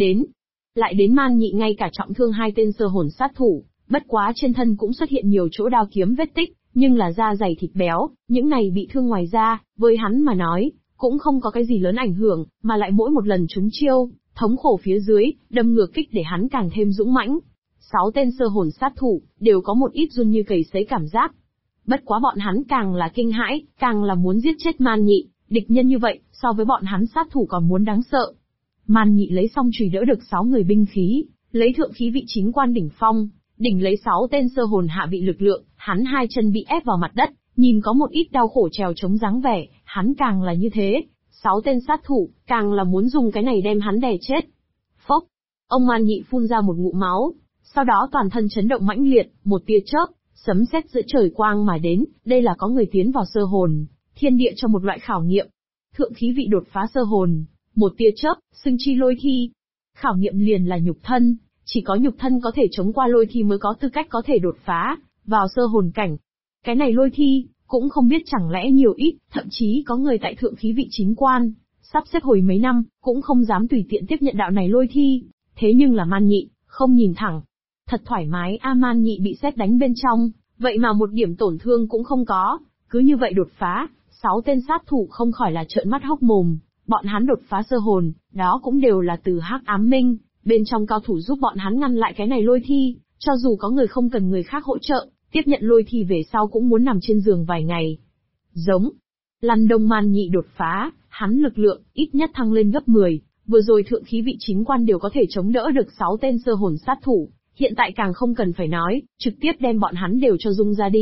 đến Man Nhị ngay cả trọng thương 2 tên sơ hồn sát thủ, bất quá trên thân cũng xuất hiện nhiều chỗ đao kiếm vết tích, nhưng là da dày thịt béo, những này bị thương ngoài da, với hắn mà nói, cũng không có cái gì lớn ảnh hưởng, mà lại mỗi một lần trúng chiêu, thống khổ phía dưới, đâm ngược kích để hắn càng thêm dũng mãnh. 6 tên sơ hồn sát thủ, đều có một ít run như cầy sấy cảm giác. Bất quá bọn hắn càng là kinh hãi, càng là muốn giết chết Man Nhị, địch nhân như vậy, so với bọn hắn sát thủ còn muốn đáng sợ. Man Nhị lấy song chùy đỡ được 6 người binh khí, lấy thượng khí vị chính quan đỉnh phong, đỉnh lấy 6 tên sơ hồn hạ vị lực lượng, hắn 2 chân bị ép vào mặt đất, nhìn có một ít đau khổ trèo chống dáng vẻ, hắn càng là như thế, 6 tên sát thủ, càng là muốn dùng cái này đem hắn đè chết. Phốc, ông Man Nhị phun ra một ngụm máu, sau đó toàn thân chấn động mãnh liệt, một tia chớp, sấm sét giữa trời quang mà đến, đây là có người tiến vào sơ hồn, thiên địa cho một loại khảo nghiệm. Thượng khí vị đột phá sơ hồn, một tia chớp, xưng chi lôi thi. Khảo nghiệm liền là nhục thân, chỉ có nhục thân có thể chống qua lôi thi mới có tư cách có thể đột phá vào sơ hồn cảnh. Cái này lôi thi, cũng không biết chẳng lẽ nhiều ít, thậm chí có người tại thượng khí vị chính quan, sắp xếp hồi mấy năm, cũng không dám tùy tiện tiếp nhận đạo này lôi thi. Thế nhưng là Man Nhị, không nhìn thẳng. Thật thoải mái Man Nhị bị sét đánh bên trong, vậy mà một điểm tổn thương cũng không có, cứ như vậy đột phá, 6 tên sát thủ không khỏi là trợn mắt hốc mồm, bọn hắn đột phá sơ hồn, đó cũng đều là từ Hắc Ám Minh, bên trong cao thủ giúp bọn hắn ngăn lại cái này lôi thi, cho dù có người không cần người khác hỗ trợ, tiếp nhận lôi thi về sau cũng muốn nằm trên giường vài ngày. Giống, Lăn Đông Man Nhị đột phá, hắn lực lượng, ít nhất thăng lên gấp 10, vừa rồi thượng khí vị chính quan đều có thể chống đỡ được 6 tên sơ hồn sát thủ, hiện tại càng không cần phải nói, trực tiếp đem bọn hắn đều cho rung ra đi,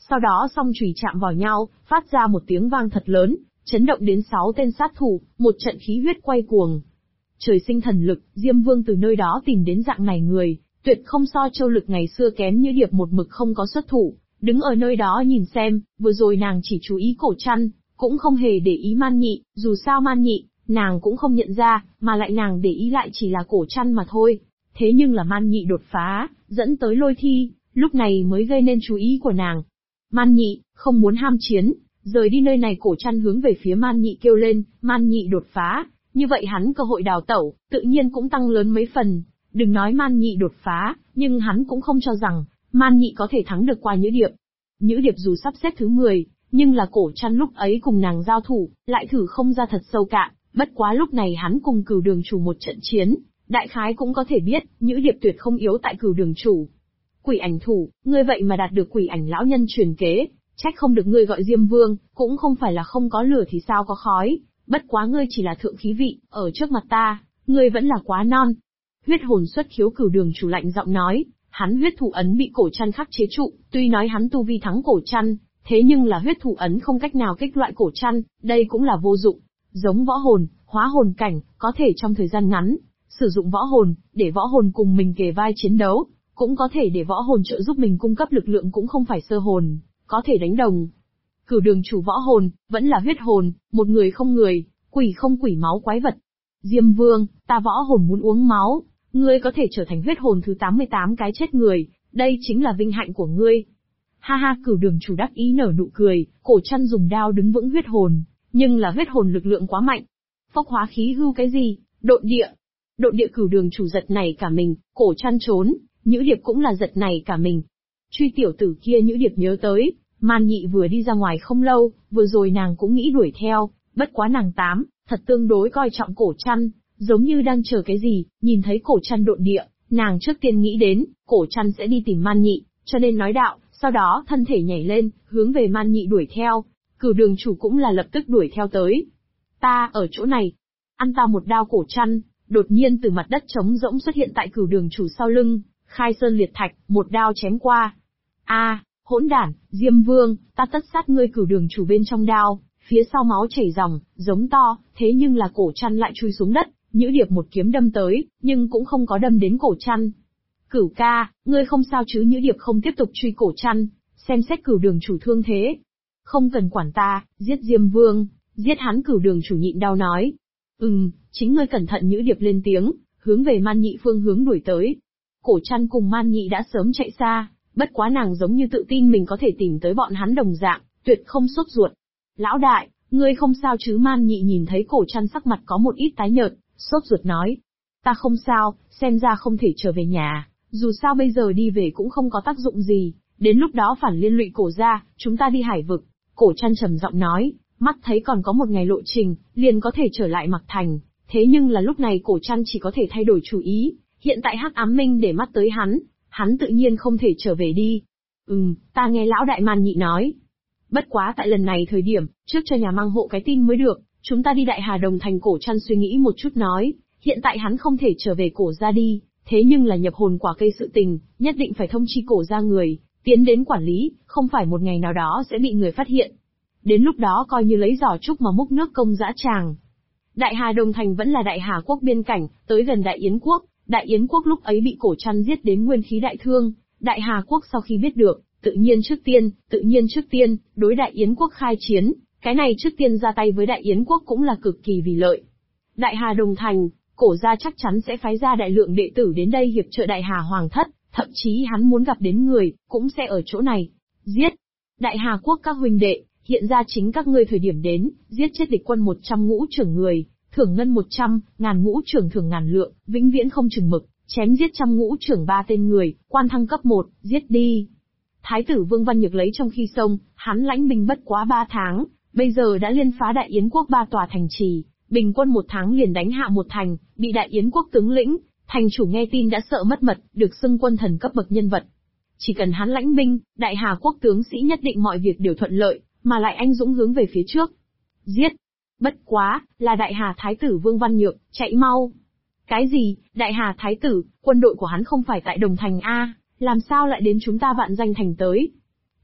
Sau đó song chùy chạm vào nhau, phát ra một tiếng vang thật lớn, chấn động đến 6 tên sát thủ, một trận khí huyết quay cuồng. Trời sinh thần lực, Diêm Vương từ nơi đó tìm đến dạng này người, tuyệt không so Châu Lực ngày xưa kém. Nhữ Điệp một mực không có xuất thủ, đứng ở nơi đó nhìn xem, vừa rồi nàng chỉ chú ý Cổ Trăn, cũng không hề để ý Man Nhị, dù sao Man Nhị, nàng cũng không nhận ra, mà lại nàng để ý lại chỉ là Cổ Trăn mà thôi. Thế nhưng là Man Nhị đột phá, dẫn tới Lôi Thi, lúc này mới gây nên chú ý của nàng. Man Nhị, không muốn ham chiến, rời đi nơi này. Cổ Trăn hướng về phía Man Nhị kêu lên, Man Nhị đột phá, như vậy hắn cơ hội đào tẩu, tự nhiên cũng tăng lớn mấy phần. Đừng nói Man Nhị đột phá, nhưng hắn cũng không cho rằng, Man Nhị có thể thắng được qua Nhữ Điệp. Nhữ Điệp dù sắp xếp thứ 10, nhưng là Cổ Trăn lúc ấy cùng nàng giao thủ, lại thử không ra thật sâu cạn, bất quá lúc này hắn cùng Cửu Đường Chủ một trận chiến, đại khái cũng có thể biết, Nhữ Điệp tuyệt không yếu tại Cửu Đường Chủ. Quỷ ảnh thủ, ngươi vậy mà đạt được quỷ ảnh lão nhân truyền kế, trách không được ngươi gọi Diêm Vương, cũng không phải là không có lửa thì sao có khói, bất quá ngươi chỉ là thượng khí vị, ở trước mặt ta, ngươi vẫn là quá non. Huyết hồn xuất khiếu. Cửu Đường Chủ lạnh giọng nói, hắn huyết thủ ấn bị Cổ Trăn khắc chế trụ, tuy nói hắn tu vi thắng Cổ Trăn, thế nhưng là huyết thủ ấn không cách nào kích loại Cổ Trăn, đây cũng là vô dụng. Giống võ hồn, hóa hồn cảnh, có thể trong thời gian ngắn, sử dụng võ hồn, để võ hồn cùng mình kề vai chiến đấu, cũng có thể để võ hồn trợ giúp mình cung cấp lực lượng, cũng không phải sơ hồn, có thể đánh đồng. Cửu Đường Chủ võ hồn, vẫn là huyết hồn, một người không người, quỷ không quỷ máu quái vật. Diêm Vương, ta võ hồn muốn uống máu, ngươi có thể trở thành huyết hồn thứ 88 cái chết người, đây chính là vinh hạnh của ngươi. Ha ha. Cửu Đường Chủ đắc ý nở nụ cười. Cổ Trăn dùng đao đứng vững huyết hồn, nhưng là huyết hồn lực lượng quá mạnh. Phốc hóa khí hưu cái gì? Độn địa. Độn địa. Cửu Đường Chủ giật nảy cả mình, Cổ Trăn trốn, Nhữ Điệp cũng là giật nảy cả mình. Truy tiểu tử kia. Nhữ Điệp nhớ tới, Man Nhị vừa đi ra ngoài không lâu, vừa rồi nàng cũng nghĩ đuổi theo, bất quá nàng thật tương đối coi trọng Cổ Trăn, giống như đang chờ cái gì. Nhìn thấy Cổ Trăn độn địa, nàng trước tiên nghĩ đến, Cổ Trăn sẽ đi tìm Man Nhị, cho nên nói đạo, sau đó thân thể nhảy lên, hướng về Man Nhị đuổi theo. Cửu Đường Chủ cũng là lập tức đuổi theo tới. Ta ở chỗ này, ăn ta một đao. Cổ Trăn đột nhiên từ mặt đất trống rỗng xuất hiện tại Cửu Đường Chủ sau lưng, khai sơn liệt thạch, một đao chém qua. A, hỗn đản, Diêm Vương, ta tất sát ngươi. Cửu Đường Chủ bên trong đao, phía sau máu chảy ròng, giống to, thế nhưng là Cổ Trăn lại chui xuống đất. Nhữ Điệp một kiếm đâm tới, nhưng cũng không có đâm đến Cổ Trăn. Cửu ca, ngươi không sao chứ? Nhữ Điệp không tiếp tục truy Cổ Trăn, xem xét Cửu Đường Chủ thương thế. Không cần quản ta, giết Diêm Vương, giết hắn. Cửu Đường Chủ nhịn đau nói. Chính ngươi cẩn thận. Nhữ Điệp lên tiếng, hướng về Man Nhị phương hướng đuổi tới. Cổ Trăn cùng Man Nhị đã sớm chạy xa, bất quá nàng giống như tự tin mình có thể tìm tới bọn hắn đồng dạng, tuyệt không sốt ruột. Lão đại, ngươi không sao chứ? Man Nhị nhìn thấy Cổ Trăn sắc mặt có một ít tái nhợt, sốt ruột nói. Ta không sao, xem ra không thể trở về nhà, dù sao bây giờ đi về cũng không có tác dụng gì, đến lúc đó phản liên lụy Cổ gia, chúng ta đi Hải Vực. Cổ Trăn trầm giọng nói, mắt thấy còn có một ngày lộ trình, liền có thể trở lại Mặc Thành, thế nhưng là lúc này Cổ Trăn chỉ có thể thay đổi chủ ý, hiện tại Hắc Ám Minh để mắt tới hắn tự nhiên không thể trở về đi. Ta nghe lão đại. Man Nhị nói. Bất quá tại lần này thời điểm, trước cho nhà mang hộ cái tin mới được, chúng ta đi Đại Hà Đồng Thành. Cổ Trăn suy nghĩ một chút nói, hiện tại hắn không thể trở về Cổ gia đi, thế nhưng là nhập hồn quả cây sự tình, nhất định phải thông chi Cổ gia người, tiến đến quản lý, không phải một ngày nào đó sẽ bị người phát hiện. Đến lúc đó coi như lấy giỏ trúc mà múc nước công dã tràng. Đại Hà Đồng Thành vẫn là Đại Hà quốc biên cảnh, tới gần Đại Yến quốc. Đại Yến quốc lúc ấy bị Cổ Trăn giết đến nguyên khí đại thương, Đại Hà quốc sau khi biết được, tự nhiên trước tiên, đối Đại Yến quốc khai chiến, cái này trước tiên ra tay với Đại Yến quốc cũng là cực kỳ vì lợi. Đại Hà Đồng Thành, Cổ gia chắc chắn sẽ phái ra đại lượng đệ tử đến đây hiệp trợ Đại Hà Hoàng thất, thậm chí hắn muốn gặp đến người, cũng sẽ ở chỗ này. Giết! Đại Hà quốc các huynh đệ, hiện ra chính các ngươi thời điểm đến, giết chết địch quân 100 ngũ trưởng người, thưởng ngân 100, ngàn ngũ trưởng thưởng ngàn lượng, vĩnh viễn không chừng mực, chém giết trăm ngũ trưởng 3 tên người, quan thăng cấp 1, giết đi. Thái tử Vương Văn Nhược lấy trong khi sông, hắn lãnh binh bất quá 3 tháng, bây giờ đã liên phá Đại Yến quốc 3 tòa thành trì, bình quân 1 tháng liền đánh hạ 1 thành, bị Đại Yến quốc tướng lĩnh, thành chủ nghe tin đã sợ mất mật, được xưng quân thần cấp bậc nhân vật. Chỉ cần hắn lãnh binh, Đại Hà quốc tướng sĩ nhất định mọi việc đều thuận lợi, mà lại anh dũng hướng về phía trước. Giết! Bất quá, là Đại Hà Thái tử Vương Văn Nhược, chạy mau. Cái gì? Đại Hà Thái tử, quân đội của hắn không phải tại Đồng Thành a, làm sao lại đến chúng ta Vạn Danh Thành tới?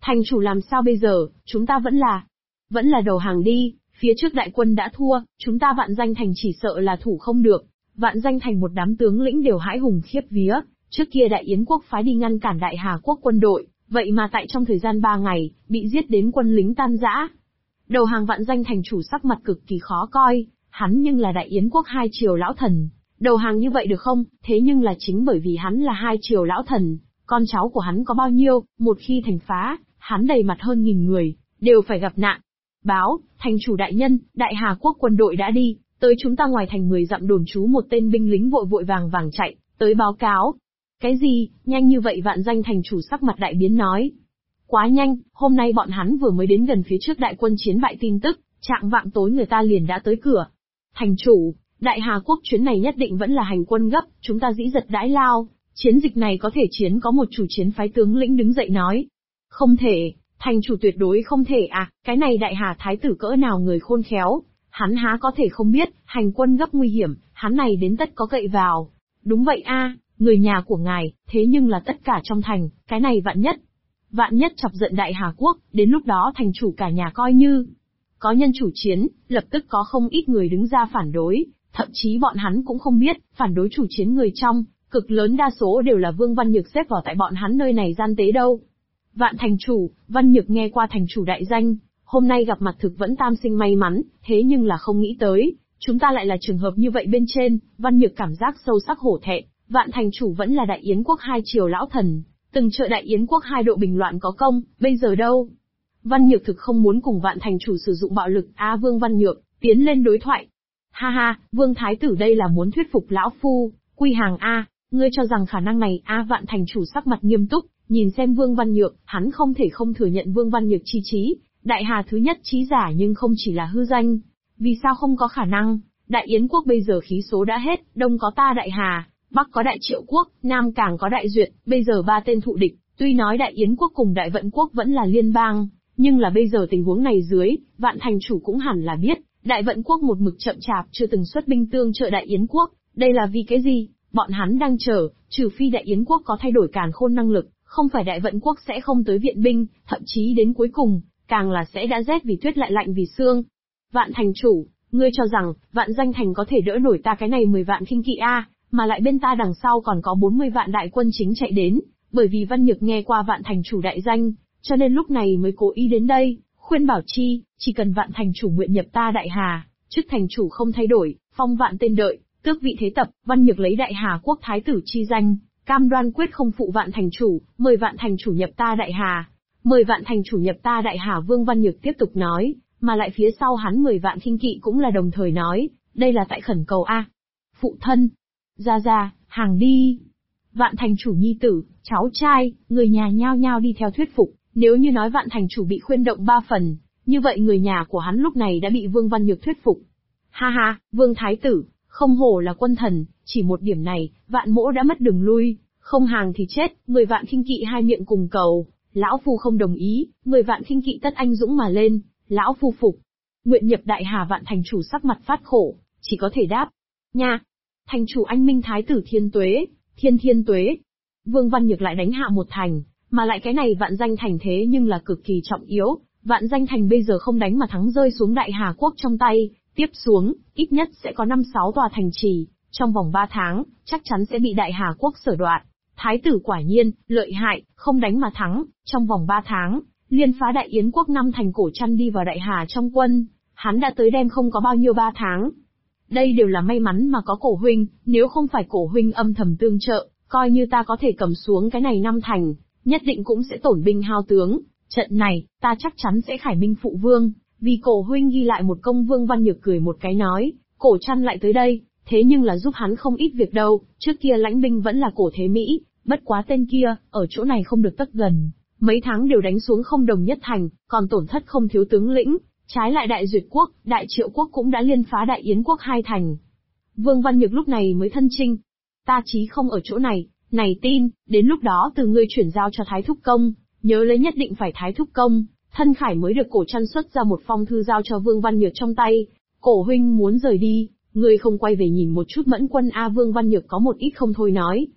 Thành chủ làm sao bây giờ, chúng ta vẫn là đầu hàng đi, phía trước đại quân đã thua, chúng ta Vạn Danh Thành chỉ sợ là thủ không được. Vạn Danh Thành một đám tướng lĩnh đều hãi hùng khiếp vía, trước kia Đại Yến quốc phái đi ngăn cản Đại Hà quốc quân đội, vậy mà tại trong thời gian 3 ngày, bị giết đến quân lính tan rã. Đầu hàng Vạn Danh Thành chủ sắc mặt cực kỳ khó coi, hắn nhưng là Đại Yến quốc hai triều lão thần, đầu hàng như vậy được không? Thế nhưng là chính bởi vì hắn là hai triều lão thần, con cháu của hắn có bao nhiêu, một khi thành phá, hắn đầy mặt hơn 1000 người, đều phải gặp nạn. Báo, thành chủ đại nhân, Đại Hà quốc quân đội đã đi, tới chúng ta ngoài thành 10 dặm đồn trú một tên binh lính vội vội vàng vàng chạy, tới báo cáo. Cái gì, nhanh như vậy? Vạn Danh thành chủ sắc mặt đại biến nói. Quá nhanh, hôm nay bọn hắn vừa mới đến gần phía trước đại quân chiến bại tin tức, trạng vạng tối người ta liền đã tới cửa. Thành chủ, Đại Hà quốc chuyến này nhất định vẫn là hành quân gấp, chúng ta dĩ giật đãi lao, chiến dịch này có thể chiến. Có một chủ chiến phái tướng lĩnh đứng dậy nói. Không thể, thành chủ tuyệt đối không thể à, cái này Đại Hà thái tử cỡ nào người khôn khéo, hắn há có thể không biết, hành quân gấp nguy hiểm, hắn này đến tất có cậy vào. Đúng vậy a, người nhà của ngài, thế nhưng là tất cả trong thành, cái này vạn nhất chọc giận Đại Hà quốc, đến lúc đó thành chủ cả nhà coi như có nhân chủ chiến, lập tức có không ít người đứng ra phản đối, thậm chí bọn hắn cũng không biết, phản đối chủ chiến người trong, cực lớn đa số đều là Vương Văn Nhược xếp vào tại bọn hắn nơi này gian tế đâu. Vạn thành chủ, Văn Nhược nghe qua thành chủ đại danh, hôm nay gặp mặt thực vẫn tam sinh may mắn, thế nhưng là không nghĩ tới, chúng ta lại là trường hợp như vậy bên trên. Văn Nhược cảm giác sâu sắc hổ thẹn, Vạn thành chủ vẫn là Đại Yến quốc hai triều lão thần, từng trợ Đại Yến quốc hai độ bình loạn có công, bây giờ đâu? Văn Nhược thực không muốn cùng Vạn thành chủ sử dụng bạo lực. Vương Văn Nhược, tiến lên đối thoại. Ha ha, Vương thái tử đây là muốn thuyết phục lão phu, quy hàng ngươi cho rằng khả năng này? Vạn thành chủ sắc mặt nghiêm túc, nhìn xem Vương Văn Nhược, hắn không thể không thừa nhận Vương Văn Nhược chi trí, Đại Hà thứ nhất trí giả nhưng không chỉ là hư danh. Vì sao không có khả năng? Đại Yến quốc bây giờ khí số đã hết, đông có ta Đại Hà, bắc có Đại Triệu quốc, nam càng có Đại Duyệt, bây giờ ba tên thụ địch, tuy nói Đại Yến quốc cùng Đại Vận quốc vẫn là liên bang, nhưng là bây giờ tình huống này dưới, Vạn thành chủ cũng hẳn là biết, Đại Vận quốc một mực chậm chạp chưa từng xuất binh tương trợ Đại Yến quốc, đây là vì cái gì? Bọn hắn đang chờ, trừ phi Đại Yến quốc có thay đổi càn khôn năng lực, không phải Đại Vận quốc sẽ không tới viện binh, thậm chí đến cuối cùng, càng là sẽ đã rét vì tuyết lại lạnh vì xương. Vạn thành chủ, ngươi cho rằng, Vạn Danh thành có thể đỡ nổi ta cái này 10 vạn khinh kỵ mà lại bên ta đằng sau còn có 40 vạn đại quân chính chạy đến, bởi vì Văn Nhược nghe qua Vạn thành chủ đại danh, cho nên lúc này mới cố ý đến đây, khuyên bảo chỉ cần Vạn thành chủ nguyện nhập ta Đại Hà, chức thành chủ không thay đổi, phong vạn tên đợi, tước vị thế tập. Văn Nhược lấy Đại Hà quốc thái tử chi danh, cam đoan quyết không phụ Vạn thành chủ, mời Vạn thành chủ nhập ta Đại Hà. Mời Vạn thành chủ nhập ta Đại Hà. Vương Văn Nhược tiếp tục nói, mà lại phía sau hắn 10 vạn khinh kỵ cũng là đồng thời nói, đây là tại khẩn cầu phụ thân, ra, hàng đi. Vạn thành chủ nhi tử, cháu trai, người nhà nhao nhao đi theo thuyết phục, nếu như nói Vạn thành chủ bị khuyên động 3 phần, như vậy người nhà của hắn lúc này đã bị Vương Văn Nhược thuyết phục. Ha ha, Vương thái tử, không hổ là quân thần, chỉ một điểm này, Vạn mỗ đã mất đường lui, không hàng thì chết. 10 vạn khinh kỵ hai miệng cùng cầu, lão phu không đồng ý. 10 vạn khinh kỵ tất anh dũng mà lên, lão phu phục. Nguyện nhập Đại Hà. Vạn thành chủ sắc mặt phát khổ, chỉ có thể đáp. Nha! Thành chủ anh minh thái tử thiên tuế, thiên tuế. Vương Văn Nhược lại đánh hạ một thành, mà lại cái này Vạn Danh thành thế nhưng là cực kỳ trọng yếu. Vạn Danh thành bây giờ không đánh mà thắng rơi xuống Đại Hà quốc trong tay, tiếp xuống, ít nhất sẽ có 5-6 tòa thành trì, trong vòng 3 tháng, chắc chắn sẽ bị Đại Hà quốc sở đoạt. Thái tử quả nhiên, lợi hại, không đánh mà thắng, trong vòng 3 tháng, liên phá Đại Yến quốc 5 thành cổ trăn đi vào Đại Hà trong quân, hắn đã tới đem không có bao nhiêu 3 tháng. Đây đều là may mắn mà có cổ huynh, nếu không phải cổ huynh âm thầm tương trợ, coi như ta có thể cầm xuống cái này 5 thành, nhất định cũng sẽ tổn binh hao tướng, trận này, ta chắc chắn sẽ khải minh phụ vương, vì cổ huynh ghi lại một công. Vương Văn Nhược cười một cái nói, cổ trăn lại tới đây, thế nhưng là giúp hắn không ít việc đâu, trước kia lãnh binh vẫn là Cổ Thế Mỹ, bất quá tên kia, ở chỗ này không được tất gần, mấy tháng đều đánh xuống không đồng nhất thành, còn tổn thất không thiếu tướng lĩnh, trái lại Đại Duyệt quốc, Đại Triệu quốc cũng đã liên phá Đại Yến quốc 2 thành. Vương Văn Nhược lúc này mới thân chinh, ta chí không ở chỗ này, này tin, đến lúc đó từ ngươi chuyển giao cho Thái Thúc Công, nhớ lấy nhất định phải Thái Thúc Công. Thân Khải mới được cổ trăn xuất ra một phong thư giao cho Vương Văn Nhược trong tay, cổ huynh muốn rời đi, ngươi không quay về nhìn một chút Mẫn quân Vương Văn Nhược có một ít không thôi nói.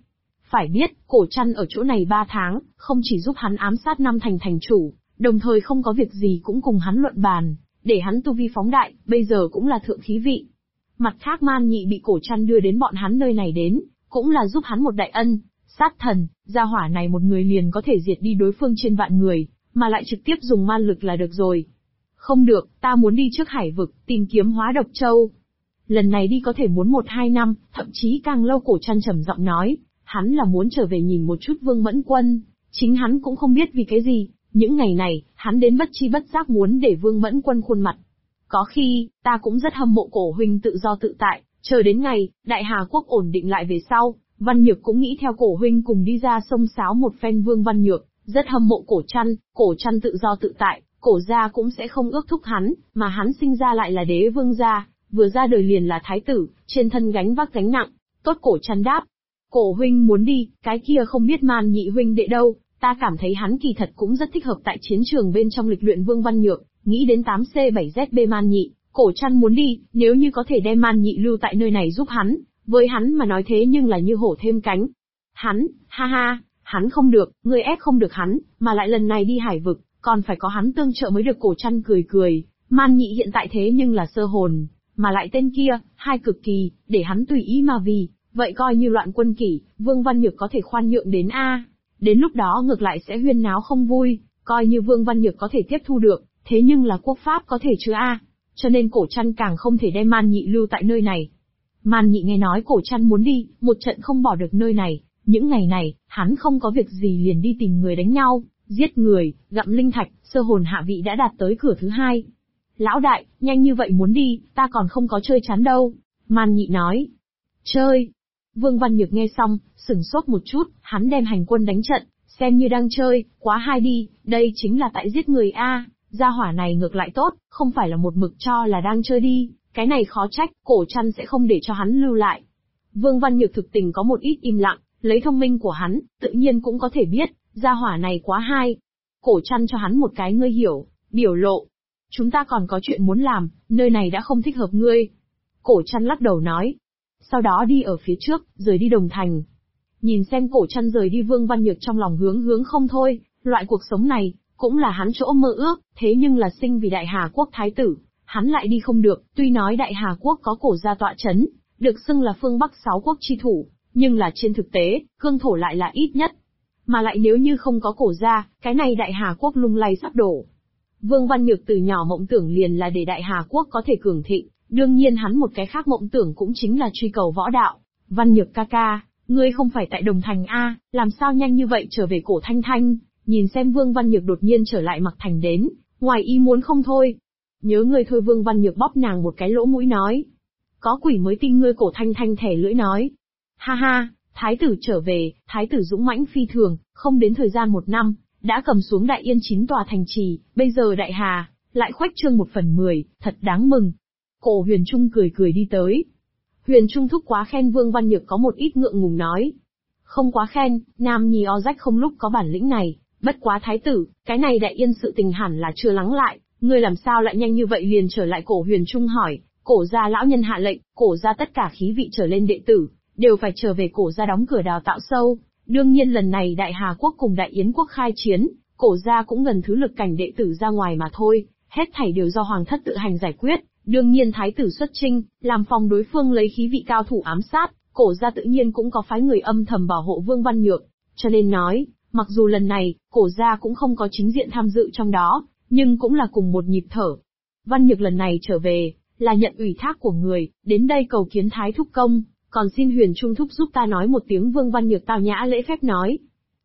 Phải biết, Cổ Trăn ở chỗ này 3 tháng, không chỉ giúp hắn ám sát năm thành thành chủ, đồng thời không có việc gì cũng cùng hắn luận bàn, để hắn tu vi phóng đại, bây giờ cũng là thượng khí vị. Mặt khác Man Nhị bị Cổ Trăn đưa đến bọn hắn nơi này đến, cũng là giúp hắn một đại ân, sát thần, gia hỏa này một người liền có thể diệt đi đối phương trên vạn người, mà lại trực tiếp dùng man lực là được rồi. Không được, ta muốn đi trước hải vực, tìm kiếm hóa độc châu. Lần này đi có thể muốn 1-2 năm, thậm chí càng lâu. Cổ Trăn trầm giọng nói, hắn là muốn trở về nhìn một chút Vương Mẫn Quân, chính hắn cũng không biết vì cái gì, những ngày này, hắn đến bất chi bất giác muốn để Vương Mẫn Quân khuôn mặt. Có khi, ta cũng rất hâm mộ Cổ huynh tự do tự tại, chờ đến ngày, Đại Hà Quốc ổn định lại về sau, Văn Nhược cũng nghĩ theo Cổ huynh cùng đi ra sông sáo một phen. Vương Văn Nhược rất hâm mộ Cổ Trăn tự do tự tại, Cổ gia cũng sẽ không ước thúc hắn, mà hắn sinh ra lại là đế vương gia, vừa ra đời liền là thái tử, trên thân gánh vác gánh nặng. Tốt. Cổ Trăn đáp, Cổ huynh muốn đi, cái kia không biết Man Nhị huynh đệ đâu, ta cảm thấy hắn kỳ thật cũng rất thích hợp tại chiến trường bên trong lịch luyện. Vương Văn Nhược nghĩ đến 8C7ZB Man Nhị, Cổ Trăn muốn đi, nếu như có thể đem Man Nhị lưu tại nơi này giúp hắn, với hắn mà nói thế nhưng là như hổ thêm cánh. Hắn, ha ha, hắn không được, ngươi ép không được hắn, mà lại lần này đi hải vực, còn phải có hắn tương trợ mới được. Cổ Trăn cười cười, Man Nhị hiện tại thế nhưng là sơ hồn, mà lại tên kia, hai cực kỳ, để hắn tùy ý mà vì, vậy coi như loạn quân kỷ, Vương Văn Nhược có thể khoan nhượng đến a. Đến lúc đó ngược lại sẽ huyên náo không vui, coi như Vương Văn Nhược có thể tiếp thu được, thế nhưng là quốc pháp có thể chứ a. Cho nên Cổ Trăn càng không thể đem Man Nhị lưu tại nơi này. Man Nhị nghe nói Cổ Trăn muốn đi, một trận không bỏ được nơi này, những ngày này, hắn không có việc gì liền đi tìm người đánh nhau, giết người, gặm linh thạch, sơ hồn hạ vị đã đạt tới cửa thứ 2. Lão đại, nhanh như vậy muốn đi, ta còn không có chơi chán đâu. Man Nhị nói. Chơi. Vương Văn Nhược nghe xong, sửng sốt một chút, hắn đem hành quân đánh trận, xem như đang chơi, quá hay đi, đây chính là tại giết người a. Gia hỏa này ngược lại tốt, không phải là một mực cho là đang chơi đi, cái này khó trách, Cổ Trăn sẽ không để cho hắn lưu lại. Vương Văn Nhược thực tình có một ít im lặng, lấy thông minh của hắn, tự nhiên cũng có thể biết, gia hỏa này quá hay. Cổ Trăn cho hắn một cái ngươi hiểu, biểu lộ. Chúng ta còn có chuyện muốn làm, nơi này đã không thích hợp ngươi. Cổ Trăn lắc đầu nói. Sau đó đi ở phía trước, rời đi Đồng Thành. Nhìn xem Cổ Trăn rời đi, Vương Văn Nhược trong lòng hướng không thôi, loại cuộc sống này, cũng là hắn chỗ mơ ước, thế nhưng là sinh vì Đại Hà Quốc thái tử, hắn lại đi không được. Tuy nói Đại Hà Quốc có Cổ gia tọa chấn, được xưng là phương Bắc 6 quốc chi thủ, nhưng là trên thực tế, cương thổ lại là ít nhất. Mà lại nếu như không có Cổ gia, cái này Đại Hà Quốc lung lay sắp đổ. Vương Văn Nhược từ nhỏ mộng tưởng liền là để Đại Hà Quốc có thể cường thịnh, đương nhiên hắn một cái khác mộng tưởng cũng chính là truy cầu võ đạo. Văn Nhược ca ca, ngươi không phải tại Đồng Thành a, làm sao nhanh như vậy trở về Cổ Thanh Thanh? Nhìn xem Vương Văn Nhược đột nhiên trở lại Mặc Thành đến, ngoài ý muốn không thôi. Nhớ ngươi thôi. Vương Văn Nhược bóp nàng một cái lỗ mũi nói. Có quỷ mới tin ngươi. Cổ Thanh Thanh thẻ lưỡi nói. Ha ha, thái tử trở về, thái tử dũng mãnh phi thường, không đến thời gian 1 năm, đã cầm xuống Đại Yên 9 tòa thành trì, bây giờ Đại Hà, lại khuếch trương 1/10, thật đáng mừng. Cổ Huyền Trung cười cười đi tới. Huyền Trung thúc quá khen. Vương Văn Nhược có một ít ngượng ngùng nói. Không quá khen, nam nhi o rách không lúc có bản lĩnh này, bất quá thái tử, cái này Đại Yên sự tình hẳn là chưa lắng lại, ngươi làm sao lại nhanh như vậy liền trở lại? Cổ Huyền Trung hỏi. Cổ gia lão nhân hạ lệnh, Cổ gia tất cả khí vị trở lên đệ tử, đều phải trở về Cổ gia đóng cửa đào tạo sâu. Đương nhiên lần này Đại Hà Quốc cùng Đại Yến Quốc khai chiến, Cổ gia cũng gần thứ lực cảnh đệ tử ra ngoài mà thôi, hết thảy đều do hoàng thất tự hành giải quyết. Đương nhiên thái tử xuất chinh, làm phòng đối phương lấy khí vị cao thủ ám sát, Cổ gia tự nhiên cũng có phái người âm thầm bảo hộ Vương Văn Nhược, cho nên nói, mặc dù lần này, Cổ gia cũng không có chính diện tham dự trong đó, nhưng cũng là cùng một nhịp thở. Văn Nhược lần này trở về, là nhận ủy thác của người, đến đây cầu kiến Thái Thúc Công, còn xin Huyền Trung Thúc giúp ta nói một tiếng. Vương Văn Nhược tao nhã lễ phép nói.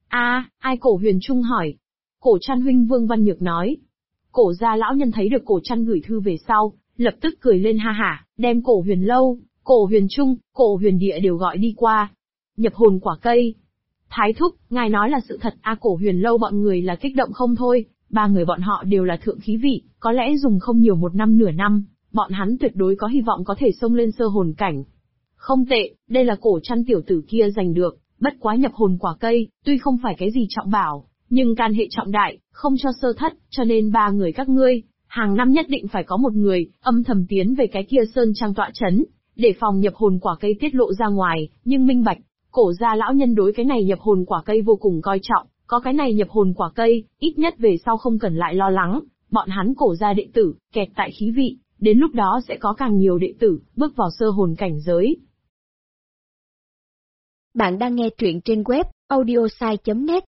Ai? Cổ Huyền Trung hỏi. Cổ Trăn huynh. Vương Văn Nhược nói. Cổ gia lão nhân thấy được Cổ Trăn gửi thư về sau, lập tức cười lên ha hả, đem Cổ Huyền Lâu, Cổ Huyền Trung, Cổ Huyền Địa đều gọi đi qua. Nhập hồn quả cây. Thái Thúc, ngài nói là sự thật. Cổ Huyền Lâu bọn người là kích động không thôi, 3 người bọn họ đều là thượng khí vị, có lẽ dùng không nhiều 1 năm nửa năm, bọn hắn tuyệt đối có hy vọng có thể xông lên sơ hồn cảnh. Không tệ, đây là Cổ Trăn tiểu tử kia giành được, bất quá nhập hồn quả cây, tuy không phải cái gì trọng bảo, nhưng can hệ trọng đại, không cho sơ thất, cho nên 3 người các ngươi, hàng năm nhất định phải có một người, âm thầm tiến về cái kia sơn trang tọa chấn, để phòng nhập hồn quả cây tiết lộ ra ngoài, nhưng minh bạch, Cổ gia lão nhân đối cái này nhập hồn quả cây vô cùng coi trọng, có cái này nhập hồn quả cây, ít nhất về sau không cần lại lo lắng, bọn hắn cổ gia đệ tử, kẹt tại khí vị, đến lúc đó sẽ có càng nhiều đệ tử, bước vào sơ hồn cảnh giới. Bạn đang nghe truyện trên web, audiosai.net.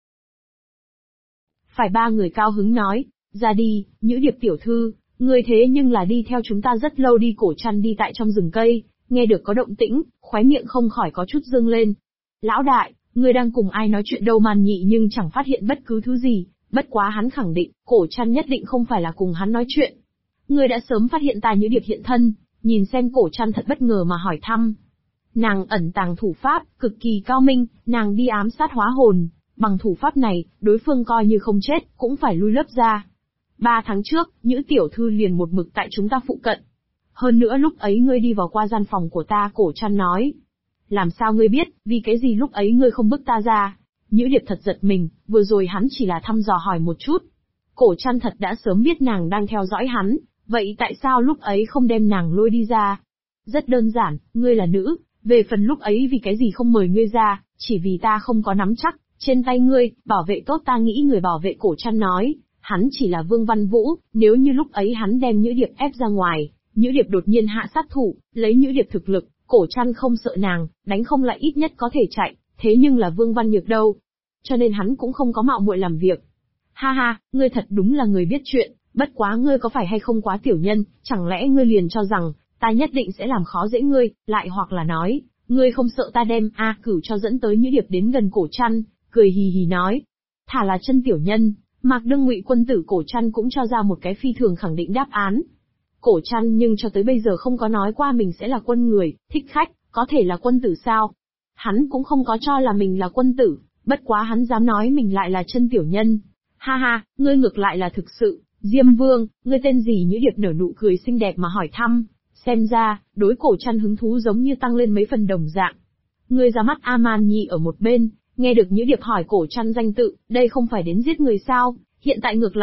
Phải ba người cao hứng nói, ra đi, Nhữ Điệp tiểu thư, người thế nhưng là đi theo chúng ta rất lâu đi. Cổ Trăn đi tại trong rừng cây, nghe được có động tĩnh, khóe miệng không khỏi có chút dương lên. Lão đại, người đang cùng ai nói chuyện đâu? Màn Nhị nhưng chẳng phát hiện bất cứ thứ gì, bất quá hắn khẳng định, Cổ Trăn nhất định không phải là cùng hắn nói chuyện. Người đã sớm phát hiện ta Nhữ Điệp hiện thân, nhìn xem. Cổ Trăn thật bất ngờ mà hỏi thăm. Nàng ẩn tàng thủ pháp, cực kỳ cao minh, nàng đi ám sát hóa hồn, bằng thủ pháp này, đối phương coi như không chết, cũng phải lui lớp ra. 3 tháng trước, Nhữ tiểu thư liền một mực tại chúng ta phụ cận. Hơn nữa lúc ấy ngươi đi vào qua gian phòng của ta. Cổ Trăn nói. Làm sao ngươi biết, vì cái gì lúc ấy ngươi không bức ta ra? Nhữ Điệp thật giật mình, vừa rồi hắn chỉ là thăm dò hỏi một chút. Cổ Trăn thật đã sớm biết nàng đang theo dõi hắn, vậy tại sao lúc ấy không đem nàng lôi đi ra? Rất đơn giản, ngươi là nữ, về phần lúc ấy vì cái gì không mời ngươi ra, chỉ vì ta không có nắm chắc, trên tay ngươi, bảo vệ tốt ta nghĩ người bảo vệ. Cổ Trăn nói, hắn chỉ là Vương Văn Vũ, nếu như lúc ấy hắn đem Nhữ Điệp ép ra ngoài, Nhữ Điệp đột nhiên hạ sát thủ, lấy Nhữ Điệp thực lực, Cổ Trăn không sợ nàng, đánh không lại ít nhất có thể chạy, thế nhưng là Vương Văn Nhược đâu. Cho nên hắn cũng không có mạo muội làm việc. Ha ha, ngươi thật đúng là người biết chuyện, bất quá ngươi có phải hay không quá tiểu nhân, chẳng lẽ ngươi liền cho rằng, ta nhất định sẽ làm khó dễ ngươi, lại hoặc là nói, ngươi không sợ ta đem Cửu cho dẫn tới Nhữ Điệp đến gần Cổ Trăn, cười hì hì nói. Thả là chân tiểu nhân, Mạc Đương Ngụy quân tử. Cổ Trăn cũng cho ra một cái phi thường khẳng định đáp án. Cổ Trăn nhưng cho tới bây giờ không có nói qua mình sẽ là quân người, thích khách, có thể là quân tử sao? Hắn cũng không có cho là mình là quân tử, bất quá hắn dám nói mình lại là chân tiểu nhân. Ha ha, ngươi ngược lại là thực sự, Diêm Vương, ngươi tên gì? Nhữ Điệp nở nụ cười xinh đẹp mà hỏi thăm, xem ra, đối Cổ Trăn hứng thú giống như tăng lên mấy phần đồng dạng. Ngươi ra mắt. Màn Nhị ở một bên, nghe được Nhữ Điệp hỏi Cổ Trăn danh tự, đây không phải đến giết người sao, hiện tại ngược lại